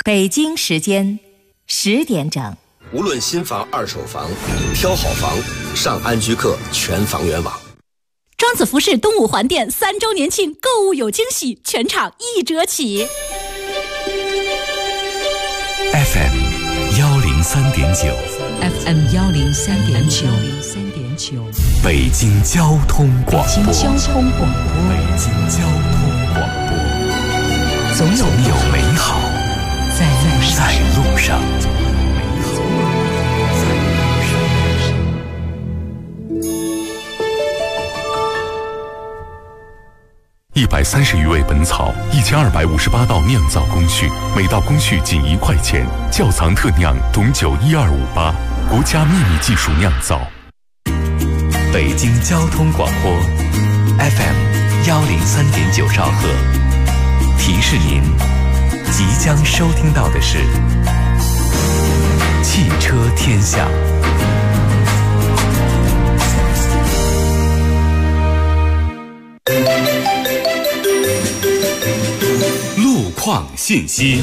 北京时间10点整。 无论新房、二手房，挑好房，上安居客全房源网。 庄子服饰东五环店3周年庆购物有惊喜，全场1折起。 FM 103.9 FM 103.9 北京交通广播。 北京交通广播。 北京交通广播。 总有美好在路上。130余味本草，1258道酿造工序，每道工序仅1块钱。窖藏特酿董酒12588，国家秘密技术酿造。北京交通广播 FM 103.9兆赫，提示您即将收听到的是汽车天下。路况信息。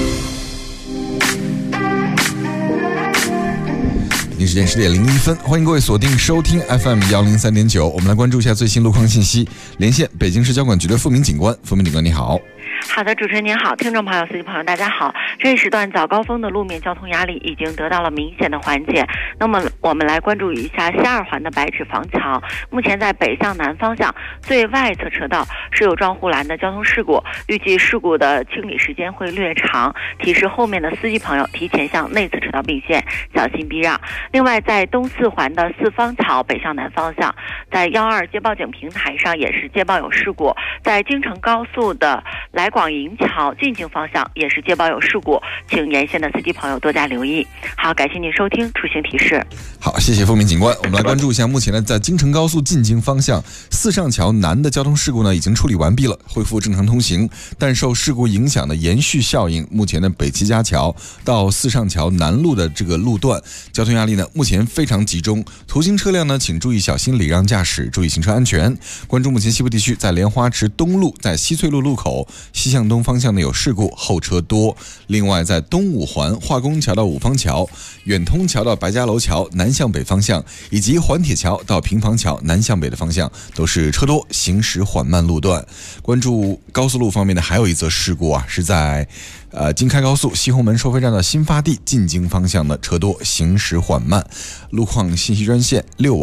北京时间10点01分，欢迎各位锁定收听 FM 103.9，我们来关注一下最新路况信息。连线北京市交管局的付明警官，付明警官你好。 好的，主持人您好，听众朋友、司机朋友大家好。这一时段早高峰的路面交通压力已经得到了明显的缓解。那么我们来关注一下下2环的白纸坊桥，目前在北向南方向最外侧车道是有撞护栏的交通事故，预计事故的清理时间会略长，提示后面的司机朋友提前向内侧车道并线，小心避让。另外在东4环的四方桥北向南方向，在12接报警平台上也是接报有事故，在京承高速的来广营桥进京方向也是接报有事故，请沿线的司机朋友多加留意。好，感谢您收听出行提示。 好，谢谢付明警官。我们来关注一下目前呢，在京承高速进京方向四上桥南的交通事故呢已经处理完毕了，恢复正常通行。但受事故影响的延续效应，目前的北七家桥到四上桥南路的这个路段交通压力呢目前非常集中，途经车辆呢请注意小心礼让驾驶，注意行车安全。关注目前西部地区在莲花池东路在西翠路路口西向东方向呢有事故，后车多。另外在东5环化工桥到五方桥、远通桥到白家楼桥南向北方向，以及环铁桥到平房桥南向北的方向都是车多，行驶缓慢路段。关注高速路方面呢，还有一则事故啊，是在京开高速西红门收费站的新发地进京方向的车多，行驶缓慢。路况信息专线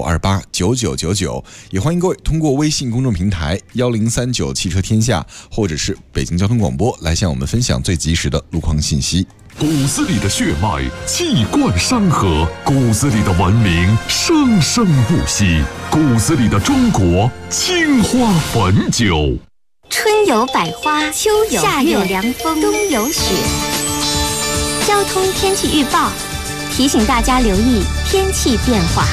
65289999，也欢迎各位通过微信公众平台1039汽车天下或者是北京交通广播来向我们分享最及时的路况信息。 骨子里的血脉气贯山河，骨子里的文明生生不息，骨子里的中国青花汾酒。 春有百花，秋有夏有凉风，冬有雪。交通天气预报提醒大家留意天气变化。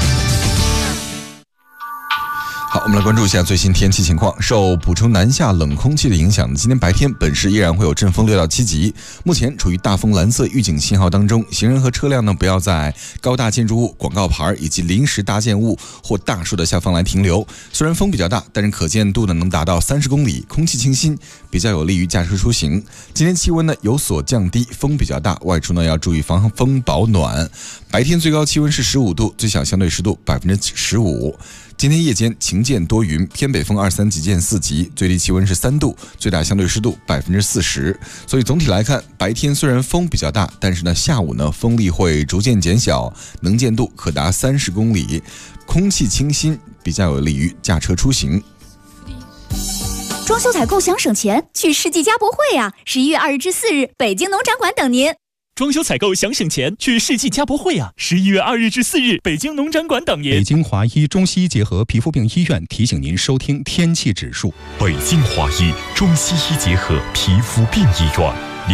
好，我们来关注一下最新天气情况。受补充南下冷空气的影响，今天白天本市依然会有阵风6到7级，目前处于大风蓝色预警信号当中。行人和车辆呢，不要在高大建筑物、广告牌以及临时搭建物或大树的下方来停留。虽然风比较大，但是可见度呢能达到30公里，空气清新，比较有利于驾车出行。今天气温呢有所降低，风比较大，外出呢要注意防风保暖。白天最高气温是15度，最小相对湿度15%。今天夜间晴间多云，偏北风2-3级见4级，最低气温是3度，最大相对湿度40%。所以总体来看，白天虽然风比较大，但是呢下午呢风力会逐渐减小，能见度可达30公里，空气清新，比较有利于驾车出行。 装修采购想省钱，去世纪家博会啊！11月2日至4日，北京农展馆等您。 装修采购想省钱，去世纪家博会啊！11月2日至4日，北京农展馆等您。 北京华医中西医结合皮肤病医院提醒您收听天气指数。 北京华医中西医结合皮肤病医院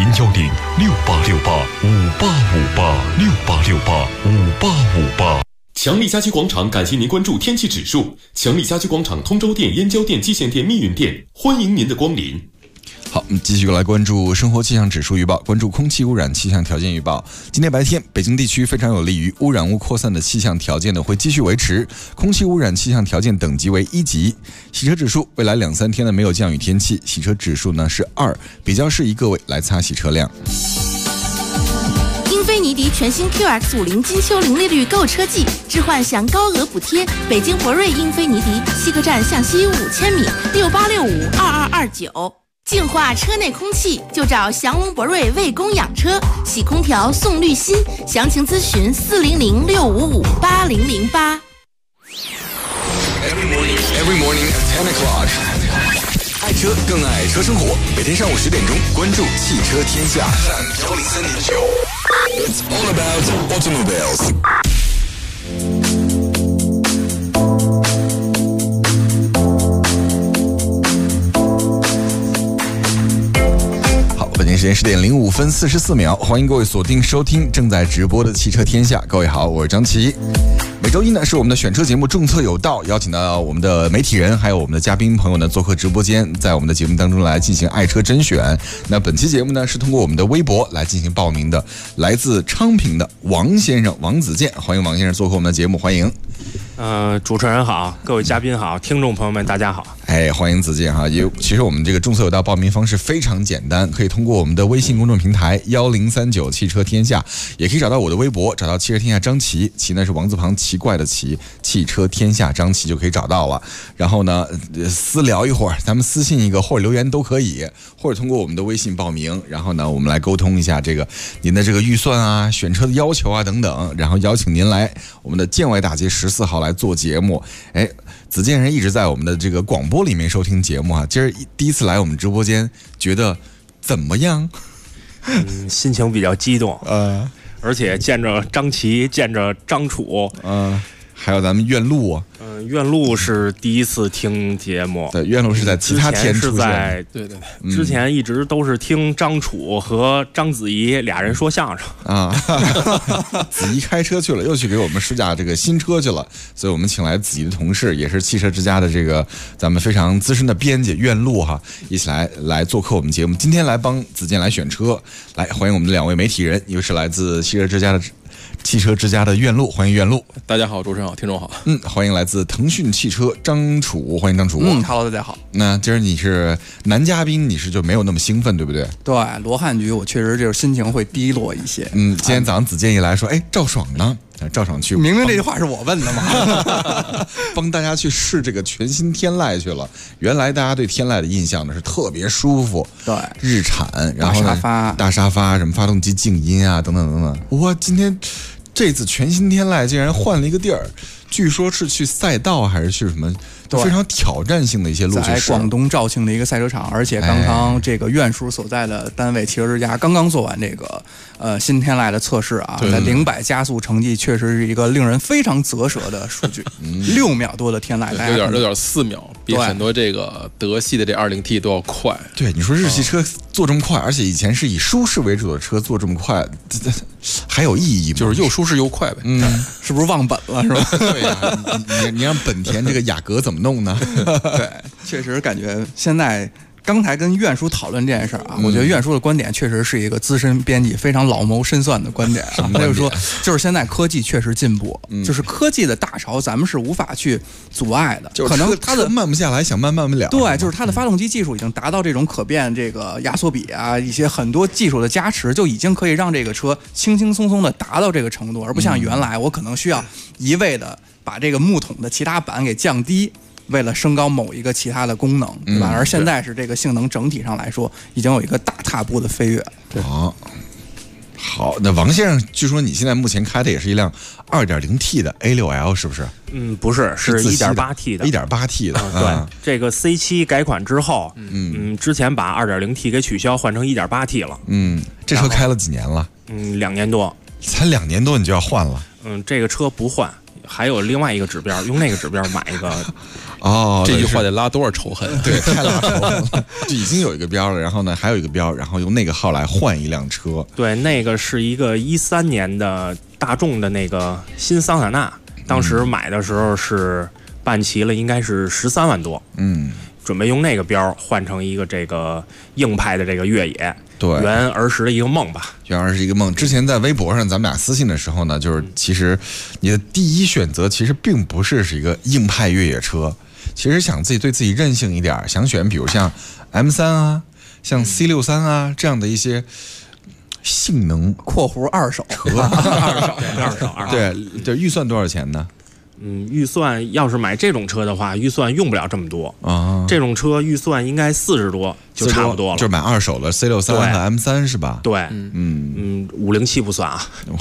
，0106868585858，6885858。强力家居广场感谢您关注天气指数。强力家居广场通州店、燕郊店、蓟县店、密云店，欢迎您的光临。 好，我们继续来关注生活气象指数预报，关注空气污染气象条件预报。今天白天，北京地区非常有利于污染物扩散的气象条件呢会继续维持，空气污染气象条件等级为1级。洗车指数未来2-3天呢没有降雨天气，洗车指数呢是2，比较适宜各位来擦洗车辆。 尼迪全新 QX50金秋零利率购车季，置换享高额补贴。北京博瑞英菲尼迪西客站向西5000米，68652229。净化车内空气就找祥龙博瑞为公养车，洗空调送滤芯，详情咨询400-655-8008。 Every morning at 10 o'clock. 爱车更爱车生活，每天上午10点钟，关注汽车天下。103.9 It's all about automobiles. 北京时间10点05分44秒，欢迎各位锁定收听正在直播的汽车天下。各位好，我是张琪。每周一呢是我们的选车节目众策有道，邀请到我们的媒体人还有我们的嘉宾朋友呢做客直播间，在我们的节目当中来进行爱车甄选。那本期节目呢是通过我们的微博来进行报名的，来自昌平的王先生王子健，欢迎王先生做客我们的节目，欢迎。 主持人好，各位嘉宾好，听众朋友们大家好。 欢迎子健哈。其实我们这个众策有道报名方式非常简单，可以通过我们的微信公众平台1039汽车天下，也可以找到我的微博，找到汽车天下张琪，琪呢是王字旁奇怪的奇，汽车天下张琪就可以找到了。然后呢私聊一会儿，咱们私信一个或者留言都可以，或者通过我们的微信报名，然后呢我们来沟通一下这个您的这个预算啊、选车的要求啊等等，然后邀请您来我们的建外大街14号来做节目。子健人一直在我们的这个广播里面收听节目啊，今儿第一次来我们直播间，觉得怎么样？ 心情比较激动，而且见着张琪，见着张楚， 还有咱们苑路啊。 苑路是第一次听节目， 对，苑路是在其他天出现， 对，之前一直都是听张楚和章子怡俩人说相声啊。子怡开车去了，又去给我们试驾这个新车去了，所以我们请来子怡的同事，也是汽车之家的这个咱们非常资深的编辑苑路哈，一起来做客我们节目。今天来帮子健来选车，来欢迎我们的两位媒体人，一个是来自汽车之家的苑路，欢迎苑路。 大家好，主持人好，听众好。 欢迎来自腾讯汽车张楚，欢迎张楚。 Hello， 大家好。 那今儿你是男嘉宾，你是就没有那么兴奋，对不对？ 对，罗汉局我确实就是心情会低落一些。 今天早上子健一来说，赵爽呢？赵爽去， 明明这句话是我问的嘛， 帮大家去试这个全新天籁去了。原来大家对天籁的印象呢是特别舒服， 对， 日产，然后大沙发，什么发动机静音啊，等等等等。哇，今天这次全新天籁竟然换了一个地儿，据说是去赛道还是去什么？非常挑战性的一些路去试， 在广东肇庆的一个赛车场，而且刚刚这个苑叔所在的单位汽车之家刚刚做完这个新天籁的测试啊，在0-100加速成绩确实是一个令人非常啧舌的数据，6秒多的天籁 ，6.4秒，比很多这个德系的这2.0T 都要快。 对，你说日系车做这么快，而且以前是以舒适为主的车做这么快，还有意义吗？ 就是又舒适又快呗。 是不是忘本了是吧？ 对呀，你让本田这个雅阁怎么弄呢？ 对，确实感觉现在刚才跟苑叔讨论这件事啊，我觉得苑叔的观点确实是一个资深编辑非常老谋深算的观点。他就说，就是现在科技确实进步，就是科技的大潮，咱们是无法去阻碍的。 就是可能它的慢不下来，想慢不了。 对，就是它的发动机技术已经达到这种可变这个压缩比啊，一些很多技术的加持，就已经可以让这个车轻轻松松的达到这个程度，而不像原来我可能需要一味的把这个木桶的其他板给降低。为了升高某一个其他的功能，对吧？而现在是这个性能整体上来说，已经有一个大踏步的飞跃。 好，那王先生，据说你现在目前开的也是一辆2.0T 的 A6L， 是不是？ 不是，是 1.8T 的。 1.8T 的， 对，这个 C7 改款之后，之前把 2.0T 给取消，换成 1.8T 了。 这车开了几年了 ？2年多。 才2年多你就要换了？ 这个车不换。还有另外一个指标，用那个指标买一个。 这句话得拉多少仇恨？ 对，太拉仇恨了。就已经有一个标了，然后呢还有一个标，然后用那个号来换一辆车。 对，那个是一个13年的大众的那个新桑塔纳，当时买的时候是办齐了，应该是13万多。准备用那个标换成一个这个硬派的这个越野。 对， 圆儿时的一个梦吧， 圆儿是一个梦。之前在微博上咱们俩私信的时候呢，就是其实你的第一选择其实并不是一个硬派越野车，其实想对自己任性一点，想选比如像 M3 啊，像 C63 啊这样的一些性能 （括弧二手车） 二手， 对，预算多少钱呢？ 预算要是买这种车的话，预算用不了这么多啊。 这种车预算应该40多就差不多了， 就买二手了 C63 和 M3 是吧？ 对，507不算啊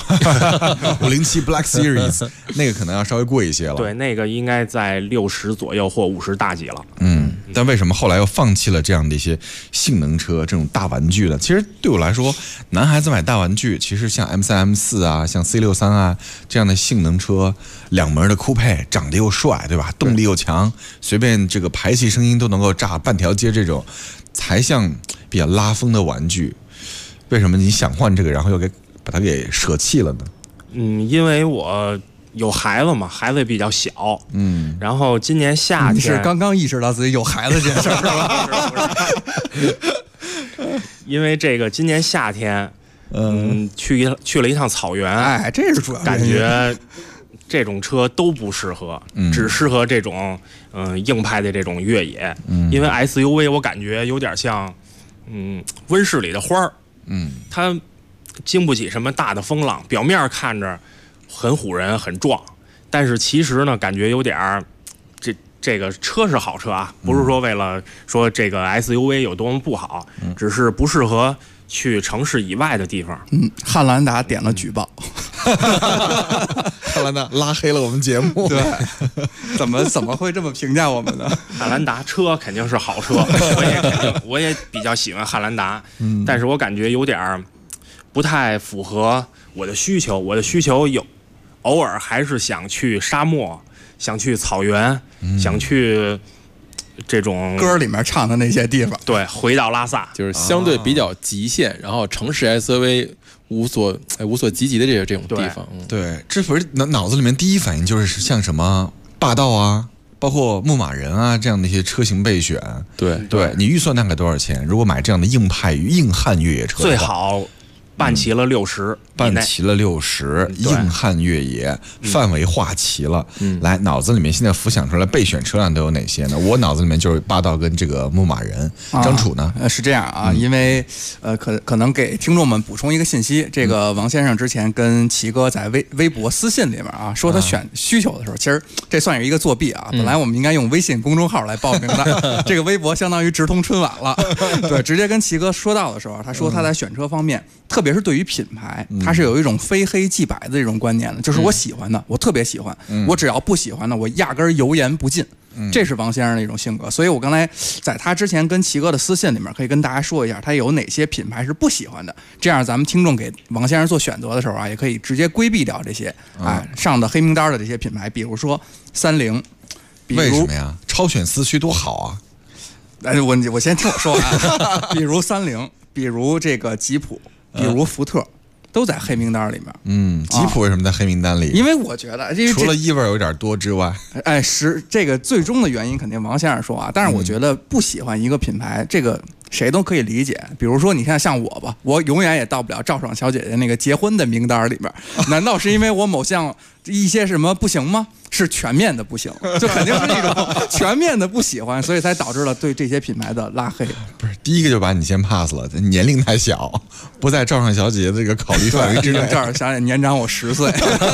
，507 Black Series 那个可能要稍微贵一些了。 对，那个应该在60左右或50大几了。 但为什么后来又放弃了这样的一些性能车这种大玩具呢？其实对我来说，男孩子买大玩具，其实像 M3、M4 啊，像 C63 啊这样的性能车，2门的酷配，长得又帅，对吧？动力又强，随便这个排气声音都能够炸半条街，这种才像比较拉风的玩具。为什么你想换这个，然后又把它给舍弃了呢？ 因为我有孩子嘛，孩子也比较小，然后今年夏天你是刚刚意识到自己有孩子这件事儿是吧？ 不是，因为这个今年夏天，去了一趟草原， 哎，这是主要感觉这种车都不适合，只适合这种硬派的这种越野，因为 SUV 我感觉有点像温室里的花儿，它经不起什么大的风浪，表面看着很唬人很壮，但是其实呢感觉有点儿这个车是好车啊，不是说为了说这个 SUV 有多么不好，只是不适合去城市以外的地方。 汉兰达点了举报， 汉兰达拉黑了我们节目。 对，怎么会这么评价我们呢？ 汉兰达车肯定是好车，我也比较喜欢汉兰达，但是我感觉有点不太符合我的需求。我的需求偶尔还是想去沙漠，想去草原，想去这种歌里面唱的那些地方。 对，回到拉萨， 就是相对比较极限，然后城市 SUV 无所及及的这种地方。 对，这不是脑子里面第一反应就是像什么霸道啊，包括牧马人啊这样的一些车型备选。 对， 你预算大概多少钱？如果买这样的硬汉越野车， 最好办齐了60， 办齐了60，硬汉越野范围划齐了。来，脑子里面现在浮想出来备选车辆都有哪些呢？我脑子里面就是霸道跟这个牧马人。张楚呢？ 是这样啊，因为可能给听众们补充一个信息，这个王先生之前跟齐哥在微博私信里面啊，说他选需求的时候，其实这算是一个作弊啊。本来我们应该用微信公众号来报名的，这个微博相当于直通春晚了。对，直接跟齐哥说到的时候，他说他在选车方面，特别是对于品牌，他是有一种非黑即白的这种观念的，就是我喜欢的，我特别喜欢，我只要不喜欢的，我压根油盐不进。这是王先生的一种性格，所以我刚才在他之前跟齐哥的私信里面，可以跟大家说一下，他有哪些品牌是不喜欢的，这样咱们听众给王先生做选择的时候啊，也可以直接规避掉这些上的黑名单的这些品牌，比如说30， 为什么呀？超选四驱多好啊！ 我先听我说啊，比如30，比如这个吉普，比如福特。都在黑名单里面。 吉普为什么在黑名单里？ 因为我觉得， 除了异味有点多之外， 这个最终的原因肯定王先生说啊，但是我觉得不喜欢一个品牌，这个谁都可以理解。比如说，你看像我吧，我永远也到不了赵爽小姐姐那个结婚的名单里面，难道是因为我某项一些什么不行吗？是全面的不行，就肯定是那种全面的不喜欢，所以才导致了对这些品牌的拉黑。 不是，第一个就把你先 pass 了，年龄太小，不在赵尚小姐姐这个考虑范围之内。 赵尚小姐年长我10岁，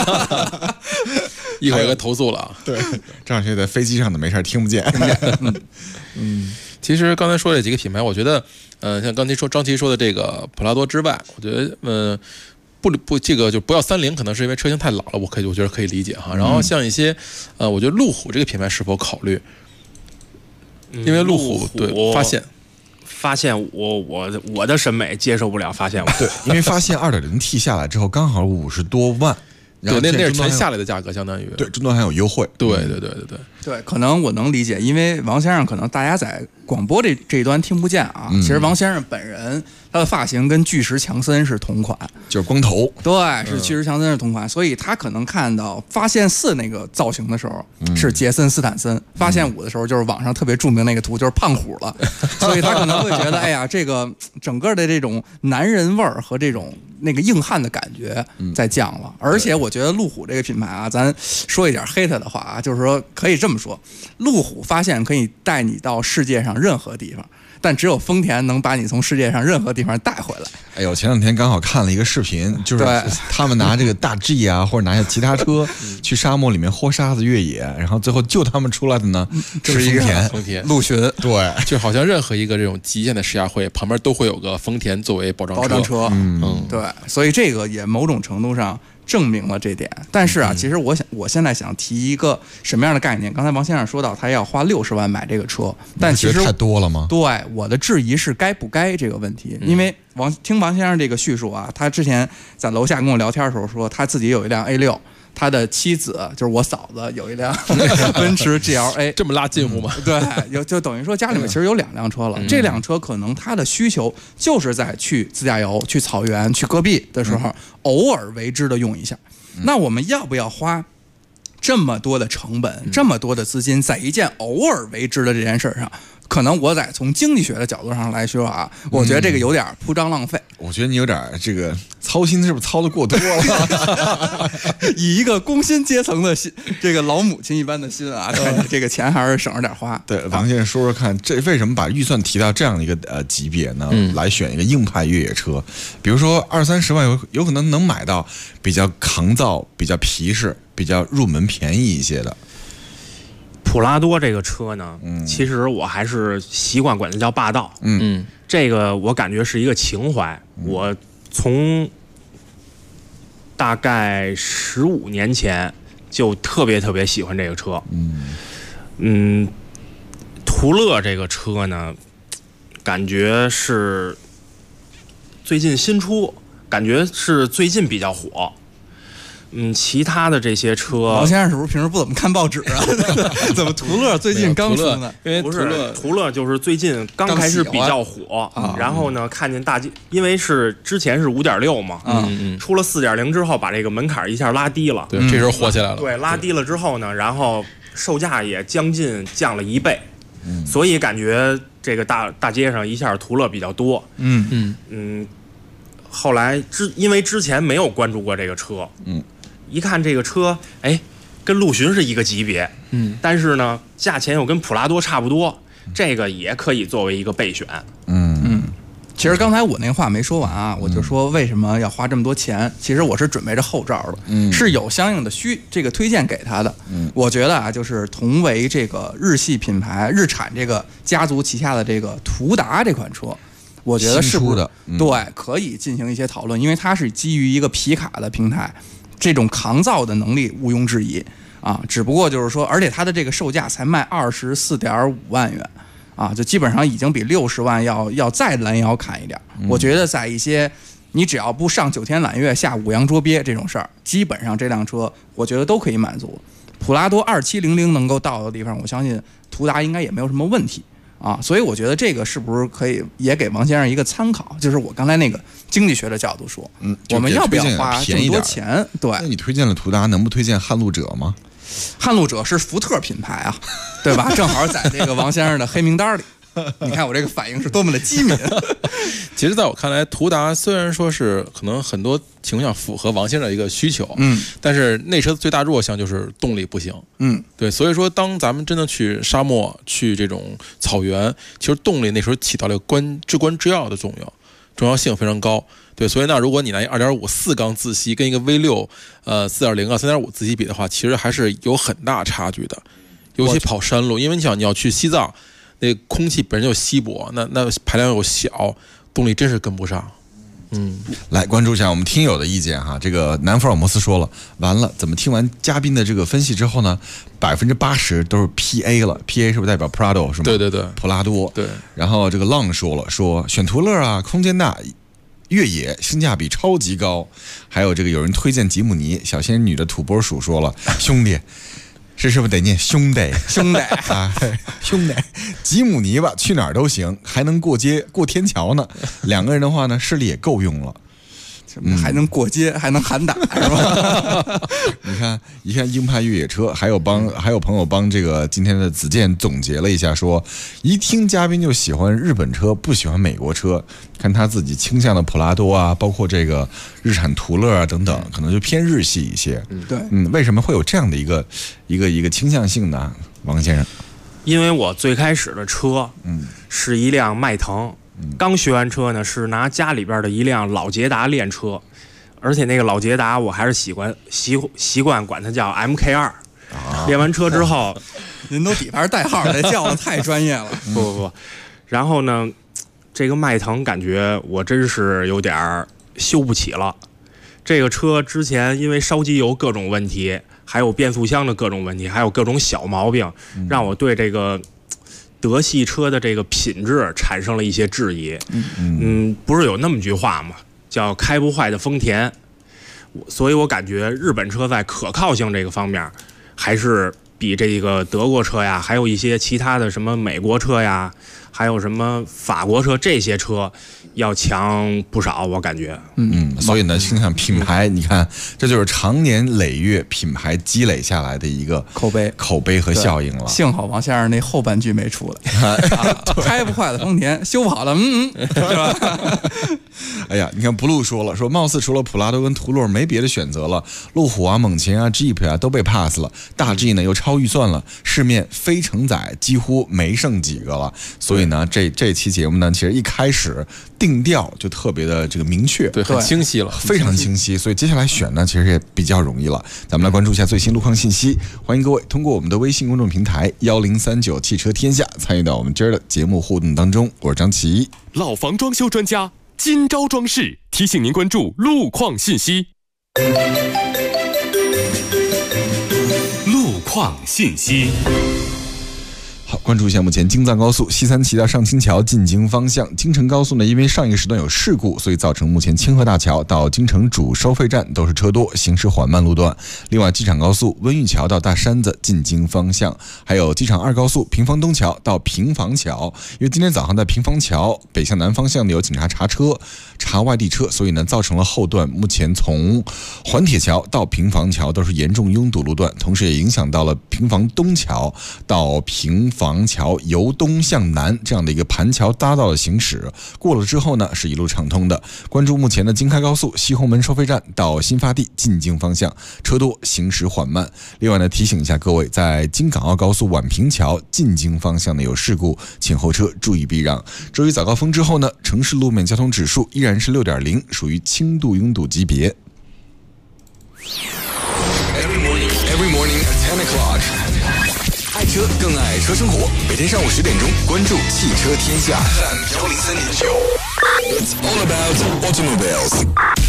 一会儿给投诉了。 对，赵尚小姐在飞机上的没事听不见。 其实刚才说这几个品牌，我觉得，像刚才张琪说的这个普拉多之外，我觉得，不，这个就不要30，可能是因为车型太老了，我觉得可以理解哈。然后像一些，我觉得路虎这个品牌是否考虑？因为路虎对发现我的审美接受不了发现对，因为发现2.0T 下来之后刚好50多万。 对，那是全下来的价格，相当于对终端还有优惠。 对，可能我能理解，因为王先生可能大家在广播这一端听不见啊。其实王先生本人他的发型跟巨石强森是同款， 就是光头。 对，是巨石强森是同款，所以他可能看到发现4那个造型的时候是杰森斯坦森，发现5的时候就是网上特别著名那个图，就是胖虎了，所以他可能会觉得，哎呀，这个整个的这种男人味儿和这种那个硬汉的感觉在降了。而且我觉得路虎这个品牌啊，咱说一点黑他的话啊，就是说可以这么说，路虎发现可以带你到世界上任何地方，但只有丰田能把你从世界上任何地方带回来。 哎呦，前两天刚好看了一个视频，就是他们拿这个大 G 啊，或者拿下其他车去沙漠里面豁沙子越野，然后最后救他们出来的呢是一个丰田陆巡， 对， 就好像任何一个这种极限的试驾会旁边都会有个丰田作为保障车， 对，所以这个也某种程度上证明了这点。但是啊，其实我现在想提一个什么样的概念？刚才王先生说到他要花60万买这个车，但其实太多了吗？ 对，我的质疑是该不该这个问题。因为听王先生这个叙述啊，他之前在楼下跟我聊天的时候说，他自己有一辆 A6。他的妻子就是我嫂子，有一辆奔驰 GLA， 这么拉近乎吗？ 对，就等于说家里面其实有2辆车了。这辆车可能他的需求就是在去自驾游、去草原、去戈壁的时候，偶尔为之的用一下。那我们要不要花这么多的成本、这么多的资金，在一件偶尔为之的这件事上？可能我在从经济学的角度上来说啊，我觉得这个有点铺张浪费。 我觉得你有点这个操心，是不是操得过多了？ 以一个工薪阶层的心，这个老母亲一般的心啊，看你这个钱还是省着点花。 对，王先生说说看，这为什么把预算提到这样的一个级别呢？来选一个硬派越野车，比如说20-30万有可能能买到比较抗造、比较皮实、比较入门便宜一些的。 普拉多这个车呢，其实我还是习惯管它叫霸道。这个我感觉是一个情怀。我从大概15年前就特别喜欢这个车。途乐这个车呢，感觉是最近新出，感觉是最近比较火。其他的这些车， 王先生是不是平时不怎么看报纸啊？怎么途乐最近刚出呢？ 因为不是途乐就是最近刚开始比较火，然后呢，看见大街，因为是之前是5.6嘛，出了4.0之后，把这个门槛一下拉低了， 对，这时候火起来了。 对，拉低了之后呢，然后售价也将近降了1倍，所以感觉这个大街上一下途乐比较多。后来因为之前没有关注过这个车，一看这个车，哎，跟陆巡是一个级别，但是呢，价钱又跟普拉多差不多，这个也可以作为一个备选。 其实刚才我那话没说完啊，我就说为什么要花这么多钱？其实我是准备着后招的，是有相应的这个推荐给他的。我觉得啊，就是同为这个日系品牌日产这个家族旗下的这个途达这款车。我觉得是不是对可以进行一些讨论，因为它是基于一个皮卡的平台，这种抗造的能力毋庸置疑啊。只不过就是说，而且它的这个售价才卖24.5万元啊，就基本上已经比60万要再拦腰砍一点。我觉得在一些你只要不上9天揽月下5洋捉鳖这种事儿，基本上这辆车我觉得都可以满足。普拉多2700能够到的地方，我相信途达应该也没有什么问题。所以我觉得这个是不是可以也给王先生一个参考？就是我刚才那个经济学的角度说，我们要不要花这么多钱？对， 那你推荐了途达，能不推荐撼路者吗？ 撼路者是福特品牌啊，对吧？正好在这个王先生的黑名单里。你看我这个反应是多么的机敏。 其实在我看来，途达虽然说是可能很多情况下符合王先生的一个需求，但是那车最大弱项就是动力不行，对，所以说当咱们真的去沙漠、去这种草原，其实动力那时候起到了至关之要的重要性非常高。对，所以那如果你拿2.5 4缸自吸跟一个 V6 4.0 啊 3.5 自吸比的话，其实还是有很大差距的，尤其跑山路，因为你想你要去西藏。那空气本身就稀薄，那排量又小，动力真是跟不上。 来关注一下我们听友的意见哈。这个南福尔摩斯说了，完了，怎么听完嘉宾的这个分析之后呢，80%都是 PA 了 ，PA 是不是代表 Prado 是吗？ 对， 普拉多。 对。 然后这个浪说了，说选途乐啊，空间大，越野性价比超级高。还有这个有人推荐吉姆尼，小仙女的土拨鼠说了，兄弟。是不是得念兄弟啊？兄弟，吉姆尼吧，去哪儿都行，还能过街过天桥呢。2个人的话呢，视力也够用了。 还能过街，还能喊打，是吧？ 你看硬派越野车，还有朋友帮这个今天的子健总结了一下，说一听嘉宾就喜欢日本车，不喜欢美国车。看他自己倾向的普拉多啊，包括这个日产途乐啊等等，可能就偏日系一些。 对， 为什么会有这样的一个倾向性呢？王先生， 因为我最开始的车，是一辆迈腾。 刚学完车呢，是拿家里边的一辆老捷达练车，而且那个老捷达我还是习惯管它叫 MK2。练完车之后， 您都底盘代号了，叫的太专业了。 不，然后呢，这个迈腾感觉我真是有点修不起了。这个车之前因为烧机油各种问题，还有变速箱的各种问题，还有各种小毛病，让我对这个德系车的这个品质产生了一些质疑。不是有那么句话吗？叫开不坏的丰田。所以我感觉日本车在可靠性这个方面，还是比这个德国车呀，还有一些其他的什么美国车呀，还有什么法国车这些车要强不少，我感觉。 所以呢，心想品牌，你看，这就是常年累月品牌积累下来的一个口碑和效应了。 幸好王先生那后半句没出来，开不坏的丰田，修不好的，是吧？ 哎呀，你看 Blue 说了，说貌似除了普拉多跟途乐没别的选择了，路虎啊、猛禽啊、Jeep 啊都被 pass 了，大 G 呢又超预算了，市面非承载几乎没剩几个了。所以呢，这期节目呢，其实一开始定调就特别的这个明确， 对，很清晰了， 非常清晰。所以接下来选呢，其实也比较容易了。咱们来关注一下最新路况信息，欢迎各位通过我们的微信公众平台1039汽车天下参与到我们今儿的节目互动当中。我是张琪， 老房装修专家今朝装饰提醒您关注路况信息。路况信息。 好，关注一下目前京藏高速西三旗到上清桥进京方向，京承高速呢，因为上一个时段有事故，所以造成目前清河大桥到京承主收费站都是车多，行驶缓慢路段。另外，机场高速温榆桥到大山子进京方向，还有机场二高速平房东桥到平房桥，因为今天早上在平房桥北向南方向有警察查外地车，所以呢造成了后段目前从环铁桥到平房桥都是严重拥堵路段，同时也影响到了平房东桥到平房桥由东向南这样的一个盘桥搭道的行驶，过了之后呢是一路畅通的。关注目前的京开高速西红门收费站到新发地进京方向车多，行驶缓慢。另外呢，提醒一下各位，在京港澳高速宛平桥进京方向呢有事故，请后车注意避让。周一早高峰之后呢，城市路面交通指数依然是 6.0， 属于轻度拥堵级别。 Every morning at 10 o'clock， 爱车更爱车生活。每天上午10点钟，关注汽车天下103.9。It's all about automobiles。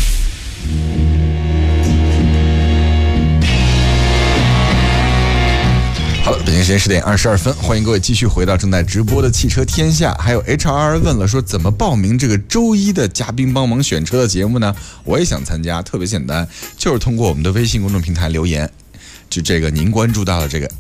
好了，北京时间10点22分，欢迎各位继续回到正在直播的汽车天下。还有 HR 问了，说怎么报名这个周一的嘉宾帮忙选车的节目呢？我也想参加，特别简单，就是通过我们的微信公众平台留言，就这个您关注到了这个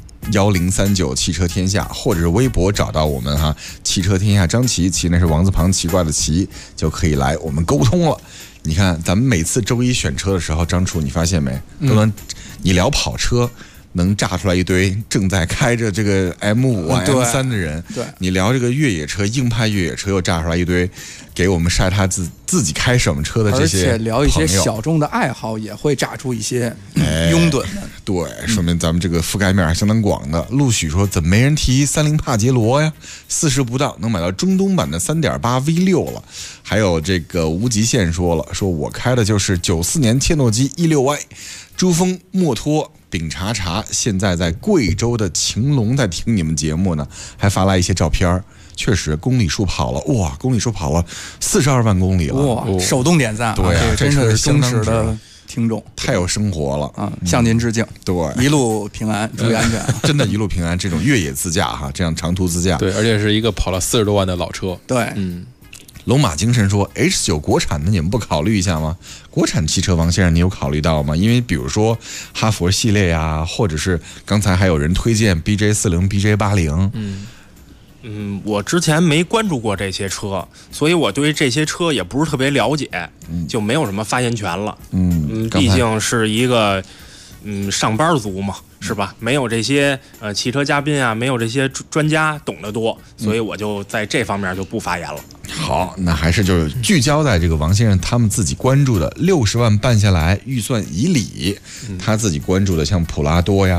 1039汽车天下，或者是微博找到我们哈，汽车天下张琪，琪那是王字旁奇怪的奇，就可以来我们沟通了。你看咱们每次周一选车的时候，张楚你发现没，都能你聊跑车能炸出来一堆正在开着这个 M5 啊 M3 的人， 对， 你聊这个越野车硬派越野车，又炸出来一堆给我们晒他自己开什么车的这些朋友， 而且聊一些小众的爱好也会炸出一些拥趸们。 对，说明咱们这个覆盖面还相当广的。陆许说怎么没人提30帕杰罗呀？40不到能买到中东版的 3.8 V6 了。还有这个无极限说了，说我开的就是94年切诺基 16Y， 珠峰墨脱丙察察，现在在贵州的晴隆在听你们节目呢，还发来一些照片。确实公里数跑了，哇，公里数跑了42万公里了， 哇，手动点赞， 对啊， 真是忠实的听众， 太有生活了啊！向您致敬， 对， 一路平安，注意安全， 真的，一路平安。这种越野自驾哈，这样长途自驾， 对，而且是一个跑了40多万的老车， 对， 龙马精神说 H9 国产的你们不考虑一下吗？国产汽车王先生你有考虑到吗？因为比如说哈佛系列呀，或者是刚才还有人推荐 BJ40 BJ80， 我之前没关注过这些车，所以我对这些车也不是特别了解，就没有什么发言权了。毕竟是一个上班族嘛，是吧？没有这些汽车嘉宾啊，没有这些专家懂得多，所以我就在这方面就不发言了。 好，那还是就是聚焦在这个王先生他们自己关注的60万办下来，预算以里，他自己关注的像普拉多呀、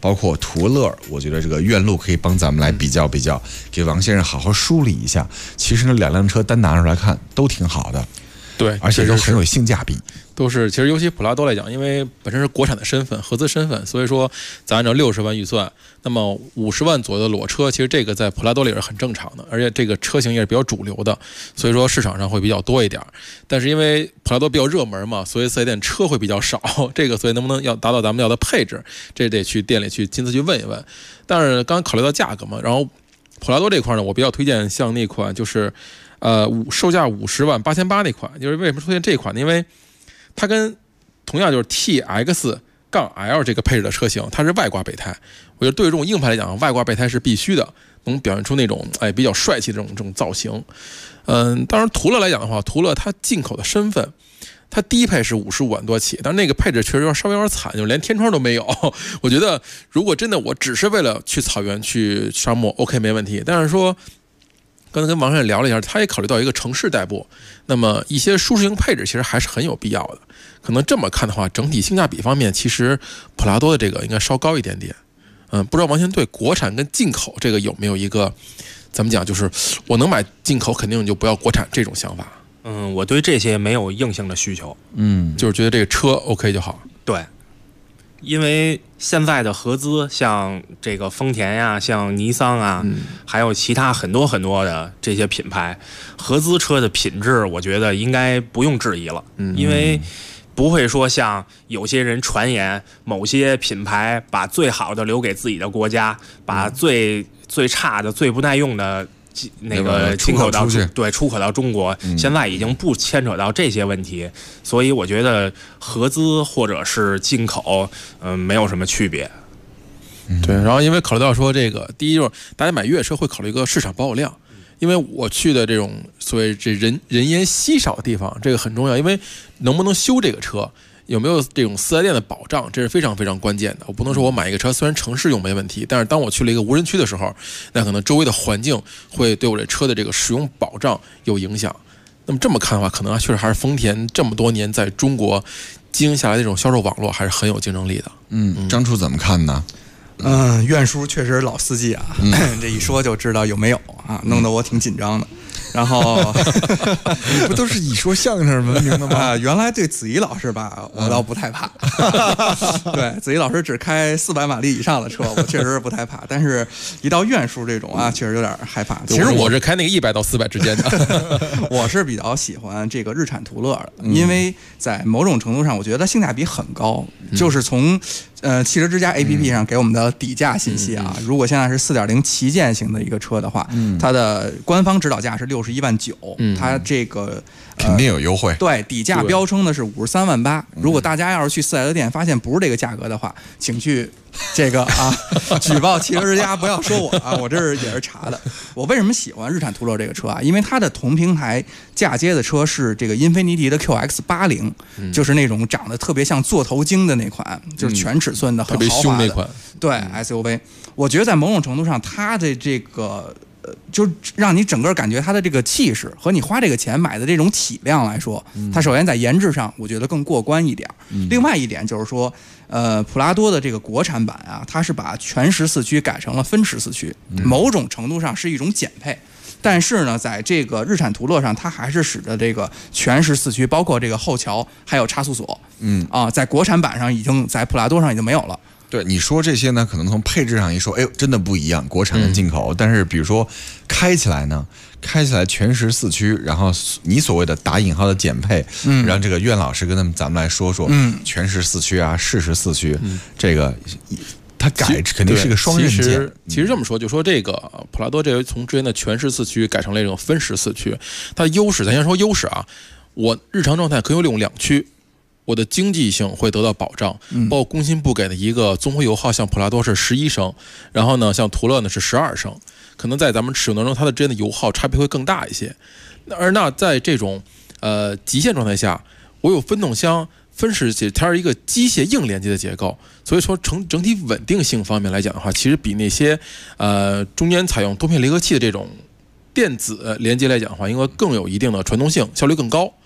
包括途乐，我觉得这个院路可以帮咱们来比较比较，给王先生好好梳理一下。其实呢，两辆车单拿出来看都挺好的， 对， 而且都很有性价比。 都是，其实尤其普拉多来讲，因为本身是国产的身份、合资身份，所以说咱按照60万预算，那么50万左右的裸车，其实这个在普拉多里是很正常的，而且这个车型也是比较主流的，所以说市场上会比较多一点。但是因为普拉多比较热门嘛，所以四 S 店车会比较少，这个所以能不能要达到咱们要的配置，这得去店里去亲自去问一问。但是刚刚考虑到价格嘛，然后普拉多这块呢，我比较推荐像那款就是售价50万8800那款，就是为什么推荐这款呢？因为它跟同样就是 TX-L 这个配置的车型，它是外挂备胎。我觉得对于这种硬派来讲，外挂备胎是必须的，能表现出那种比较帅气的这种造型。当然途乐来讲的话，途乐它进口的身份，它低配是55万多起，但是那个配置确实稍微有点惨，就连天窗都没有。我觉得如果真的我只是为了去草原去沙漠 ，OK 没问题。但是说刚才跟王先生聊了一下，他也考虑到一个城市代步，那么一些舒适性配置其实还是很有必要的。可能这么看的话，整体性价比方面，其实普拉多的这个应该稍高一点点。不知道王先生对国产跟进口这个有没有一个咱们讲，就是我能买进口，肯定就不要国产这种想法？ 我对这些没有硬性的需求， 就是觉得这个车 OK 就好。 对。因为现在的合资，像这个丰田呀，像尼桑啊，还有其他很多很多的这些品牌，合资车的品质，我觉得应该不用质疑了。因为不会说像有些人传言，某些品牌把最好的留给自己的国家，把最差的、最不耐用的那个进口到出口到中国，现在已经不牵扯到这些问题，所以我觉得合资或者是进口，没有什么区别。 对，然后因为考虑到说这个，第一就是大家买越野车会考虑一个市场保有量，因为我去的这种所谓这人烟稀少的地方，这个很重要，因为能不能修这个车，有没有这种4S店的保障，这是非常非常关键的。我不能说我买一个车，虽然城市用没问题，但是当我去了一个无人区的时候，那可能周围的环境会对我这车的这个使用保障有影响。那么这么看的话，可能确实还是丰田这么多年在中国经营下来的这种销售网络还是很有竞争力的。 张初怎么看呢？ 苑叔确实老司机啊，这一说就知道有没有啊，弄得我挺紧张的。然后你不都是以说相声闻名的吗？ 原来对子怡老师吧，我倒不太怕。对，子怡老师只开400马力以上的车，我确实是不太怕。但是一到苑叔这种啊，确实有点害怕。 其实我是开那个100到400之间的。 我是比较喜欢这个日产途乐的，因为在某种程度上，我觉得性价比很高。就是从汽车之家 APP 上给我们的底价信息啊，如果现在是4.0旗舰型的一个车的话，它的官方指导价是61万9，它这个肯定有优惠。 对，底价标称的是53万8。如果大家要是去4S店发现不是这个价格的话，请去这个举报汽车之家，不要说我啊，我这是也是查的。我为什么喜欢日产途乐这个车啊？因为它的同平台嫁接的车是这个英菲尼迪的 QX80，就是那种长得特别像座头鲸的那款，就是全尺寸的，很豪华的， 特别凶那款。 对 SUV， 我觉得在某种程度上，它的这个就让你整个感觉它的这个气势和你花这个钱买的这种体量来说，它首先在颜值上我觉得更过关一点。另外一点就是说，普拉多的这个国产版啊，它是把全时四驱改成了分时四驱，某种程度上是一种减配。但是呢，在这个日产途乐上，它还是使得这个全时四驱，包括这个后桥还有差速锁，在国产版上已经在普拉多上已经没有了。 对你说这些呢，可能从配置上一说，哎呦，真的不一样，国产跟进口。但是比如说开起来呢，开起来全时四驱，然后你所谓的打引号的减配，让这个苑老师跟咱们来说说，全时四驱啊，适时四驱，这个它改肯定是个双刃剑。 其实这么说，就说这个普拉多这回从之前的全时四驱改成了这种分时四驱，它的优势，咱先说优势啊，我日常状态可以用2驱。我的经济性会得到保障，包括工信部给的一个综合油耗，像普拉多是11升，然后呢，像途乐呢是12升，可能在咱们使用当中，它的之间的油耗差别会更大一些。那在这种极限状态下，我有分动箱、分时它是一个机械硬连接的结构，所以说整体稳定性方面来讲的话，其实比那些中间采用多片离合器的这种电子连接来讲的话，应该更有一定的传动性，效率更高。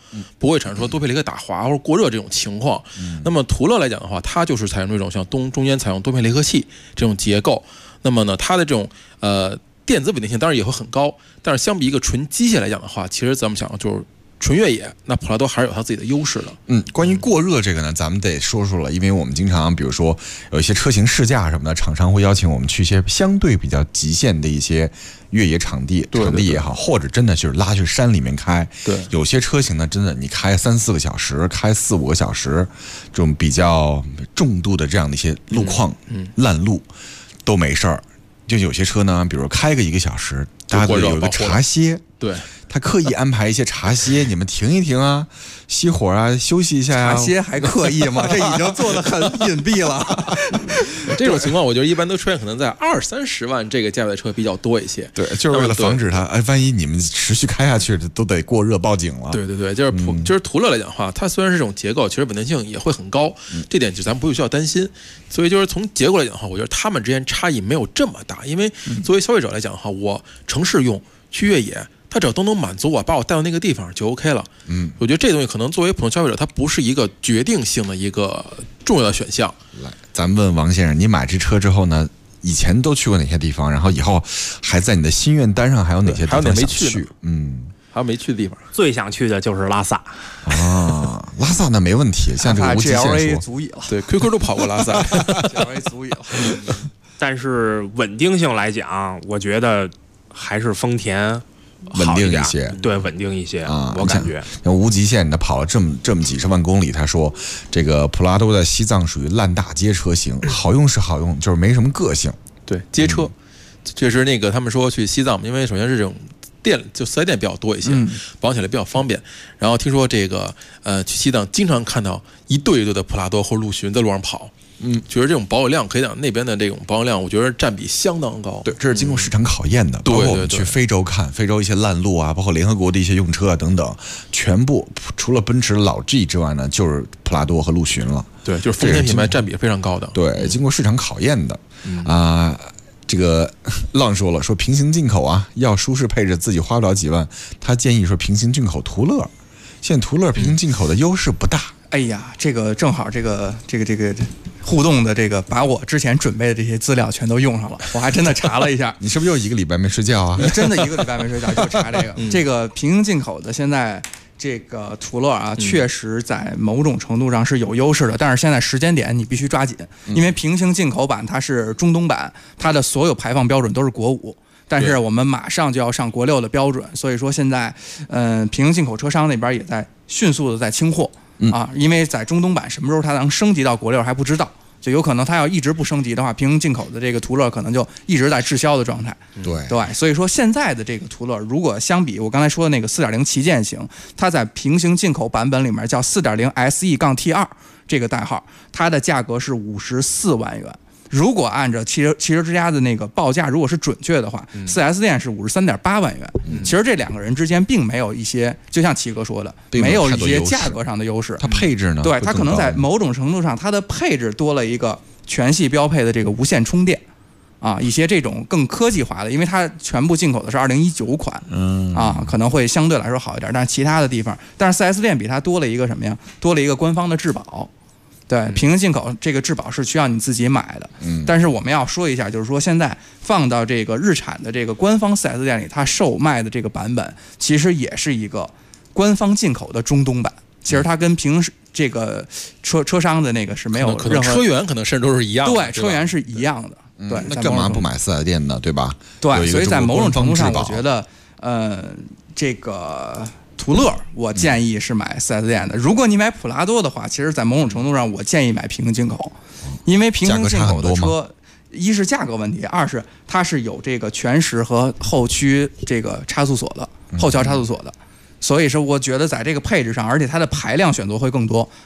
不会产生说多佩雷克打滑或者过热这种情况。那么途乐来讲的话，它就是采用这种像中间采用多佩雷克器这种结构。那么呢，它的这种电子稳定性当然也会很高，但是相比一个纯机械来讲的话，其实咱们想就是纯越野，那普拉多还是有它自己的优势的。 关于过热这个呢，咱们得说说了，因为我们经常比如说有一些车型试驾什么的，厂商会邀请我们去一些相对比较极限的一些越野场地也好，或者真的就是拉去山里面开。 对， 有些车型呢，真的你开3-4个小时，开4-5个小时，这种比较重度的这样的一些路况、烂路都没事儿。就有些车呢，比如开个1个小时，大家有一个茶歇。 对。 他刻意安排一些茶歇，你们停一停啊，熄火啊，休息一下呀。 茶歇还刻意吗？这已经做得很隐蔽了。 这种情况，我觉得一般都出现可能在20-30万这个价位的车比较多一些。 对，就是为了防止它，万一你们持续开下去，都得过热报警了。 对，就是途乐来讲的话，它虽然是这种结构，其实稳定性也会很高，这点就咱们不需要担心。所以就是从结构来讲的话，我觉得它们之间差异没有这么大，因为作为消费者来讲的话，我城市用去越野。它只要都能满足我，把我带到那个地方就 OK 了。我觉得这东西可能作为普通消费者，它不是一个决定性的一个重要的选项。 来，咱们问王先生，你买这车之后呢，以前都去过哪些地方？然后以后还在你的心愿单上还有哪些地方想去？ 还有没去的地方？ 最想去的就是拉萨。 拉萨那没问题，像这个无极限说足矣了。 对 ，QQ 都跑过拉萨 ，GLA 足矣了。 但是稳定性来讲，我觉得还是丰田。 稳定一些， 对，稳定一些啊，我感觉。 像无极限的跑了这么几十万公里，他说这个普拉多在西藏属于烂大街车型，好用是好用，就是没什么个性。 对，街车，确实那个他们说去西藏，因为首先是这种店就4S店比较多一些，保养起来比较方便。然后听说这个去西藏经常看到一对一对的普拉多或陆巡在路上跑。觉得这种保有量可以讲那边的这种保有量，我觉得占比相当高。 对，这是经过市场考验的。包括我们去非洲看非洲一些烂路啊，包括联合国的一些用车啊等等，全部除了奔驰老 G 之外呢，就是普拉多和陆巡了。 对，就是丰田品牌占比非常高的。 对，经过市场考验的这个浪说了，说平行进口啊，要舒适配置自己花不了几万，他建议说平行进口途乐。现在途乐平行进口的优势不大。 哎呀，这个正好这个互动的这个，把我之前准备的这些资料全都用上了。我还真的查了一下， 你是不是又1个礼拜没睡觉啊？ 真的1个礼拜没睡觉就查这个。这个平行进口的，现在这个途乐啊，确实在某种程度上是有优势的，但是现在时间点你必须抓紧，因为平行进口版它是中东版，它的所有排放标准都是国5。但是我们马上就要上国6的标准，所以说现在，平行进口车商那边也在迅速的在清货啊，因为在中东版什么时候它能升级到国6还不知道，就有可能它要一直不升级的话，平行进口的这个途乐可能就一直在滞销的状态。对，所以说现在的这个途乐，如果相比我刚才说的那个4.0旗舰型，它在平行进口版本里面叫4.0 SE-T2 这个代号，它的价格是54万元。如果按照汽车之家的那个报价，如果是准确的话，4S 店是53.8万元。其实这两个人之间并没有一些，就像齐哥说的，没有一些价格上的优势。 它配置呢？ 对，它可能在某种程度上，它的配置多了一个全系标配的这个无线充电。一些这种更科技化的，因为它全部进口的是2019款，可能会相对来说好一点。但是其他的地方，但是 4S 店比它多了一个什么呀？多了一个官方的质保。对，平行进口这个质保是需要你自己买的。但是我们要说一下，就是说现在放到这个日产的这个官方 4S 店里，它售卖的这个版本其实也是一个官方进口的中东版。其实它跟平时这个车商的那个是没有任何， 车源可能甚至都是一样的。 对，车源是一样的。对， 那干嘛不买4S 店呢？对吧？ 对，所以在某种程度上，我觉得这个途乐，我建议是买4S 店的。如果你买普拉多的话，其实在某种程度上，我建议买平行进口，因为平行进口的车，一是价格问题，二是它是有这个全时和后驱这个差速锁的，后桥差速锁的。所以说，我觉得在这个配置上，而且它的排量选择会更多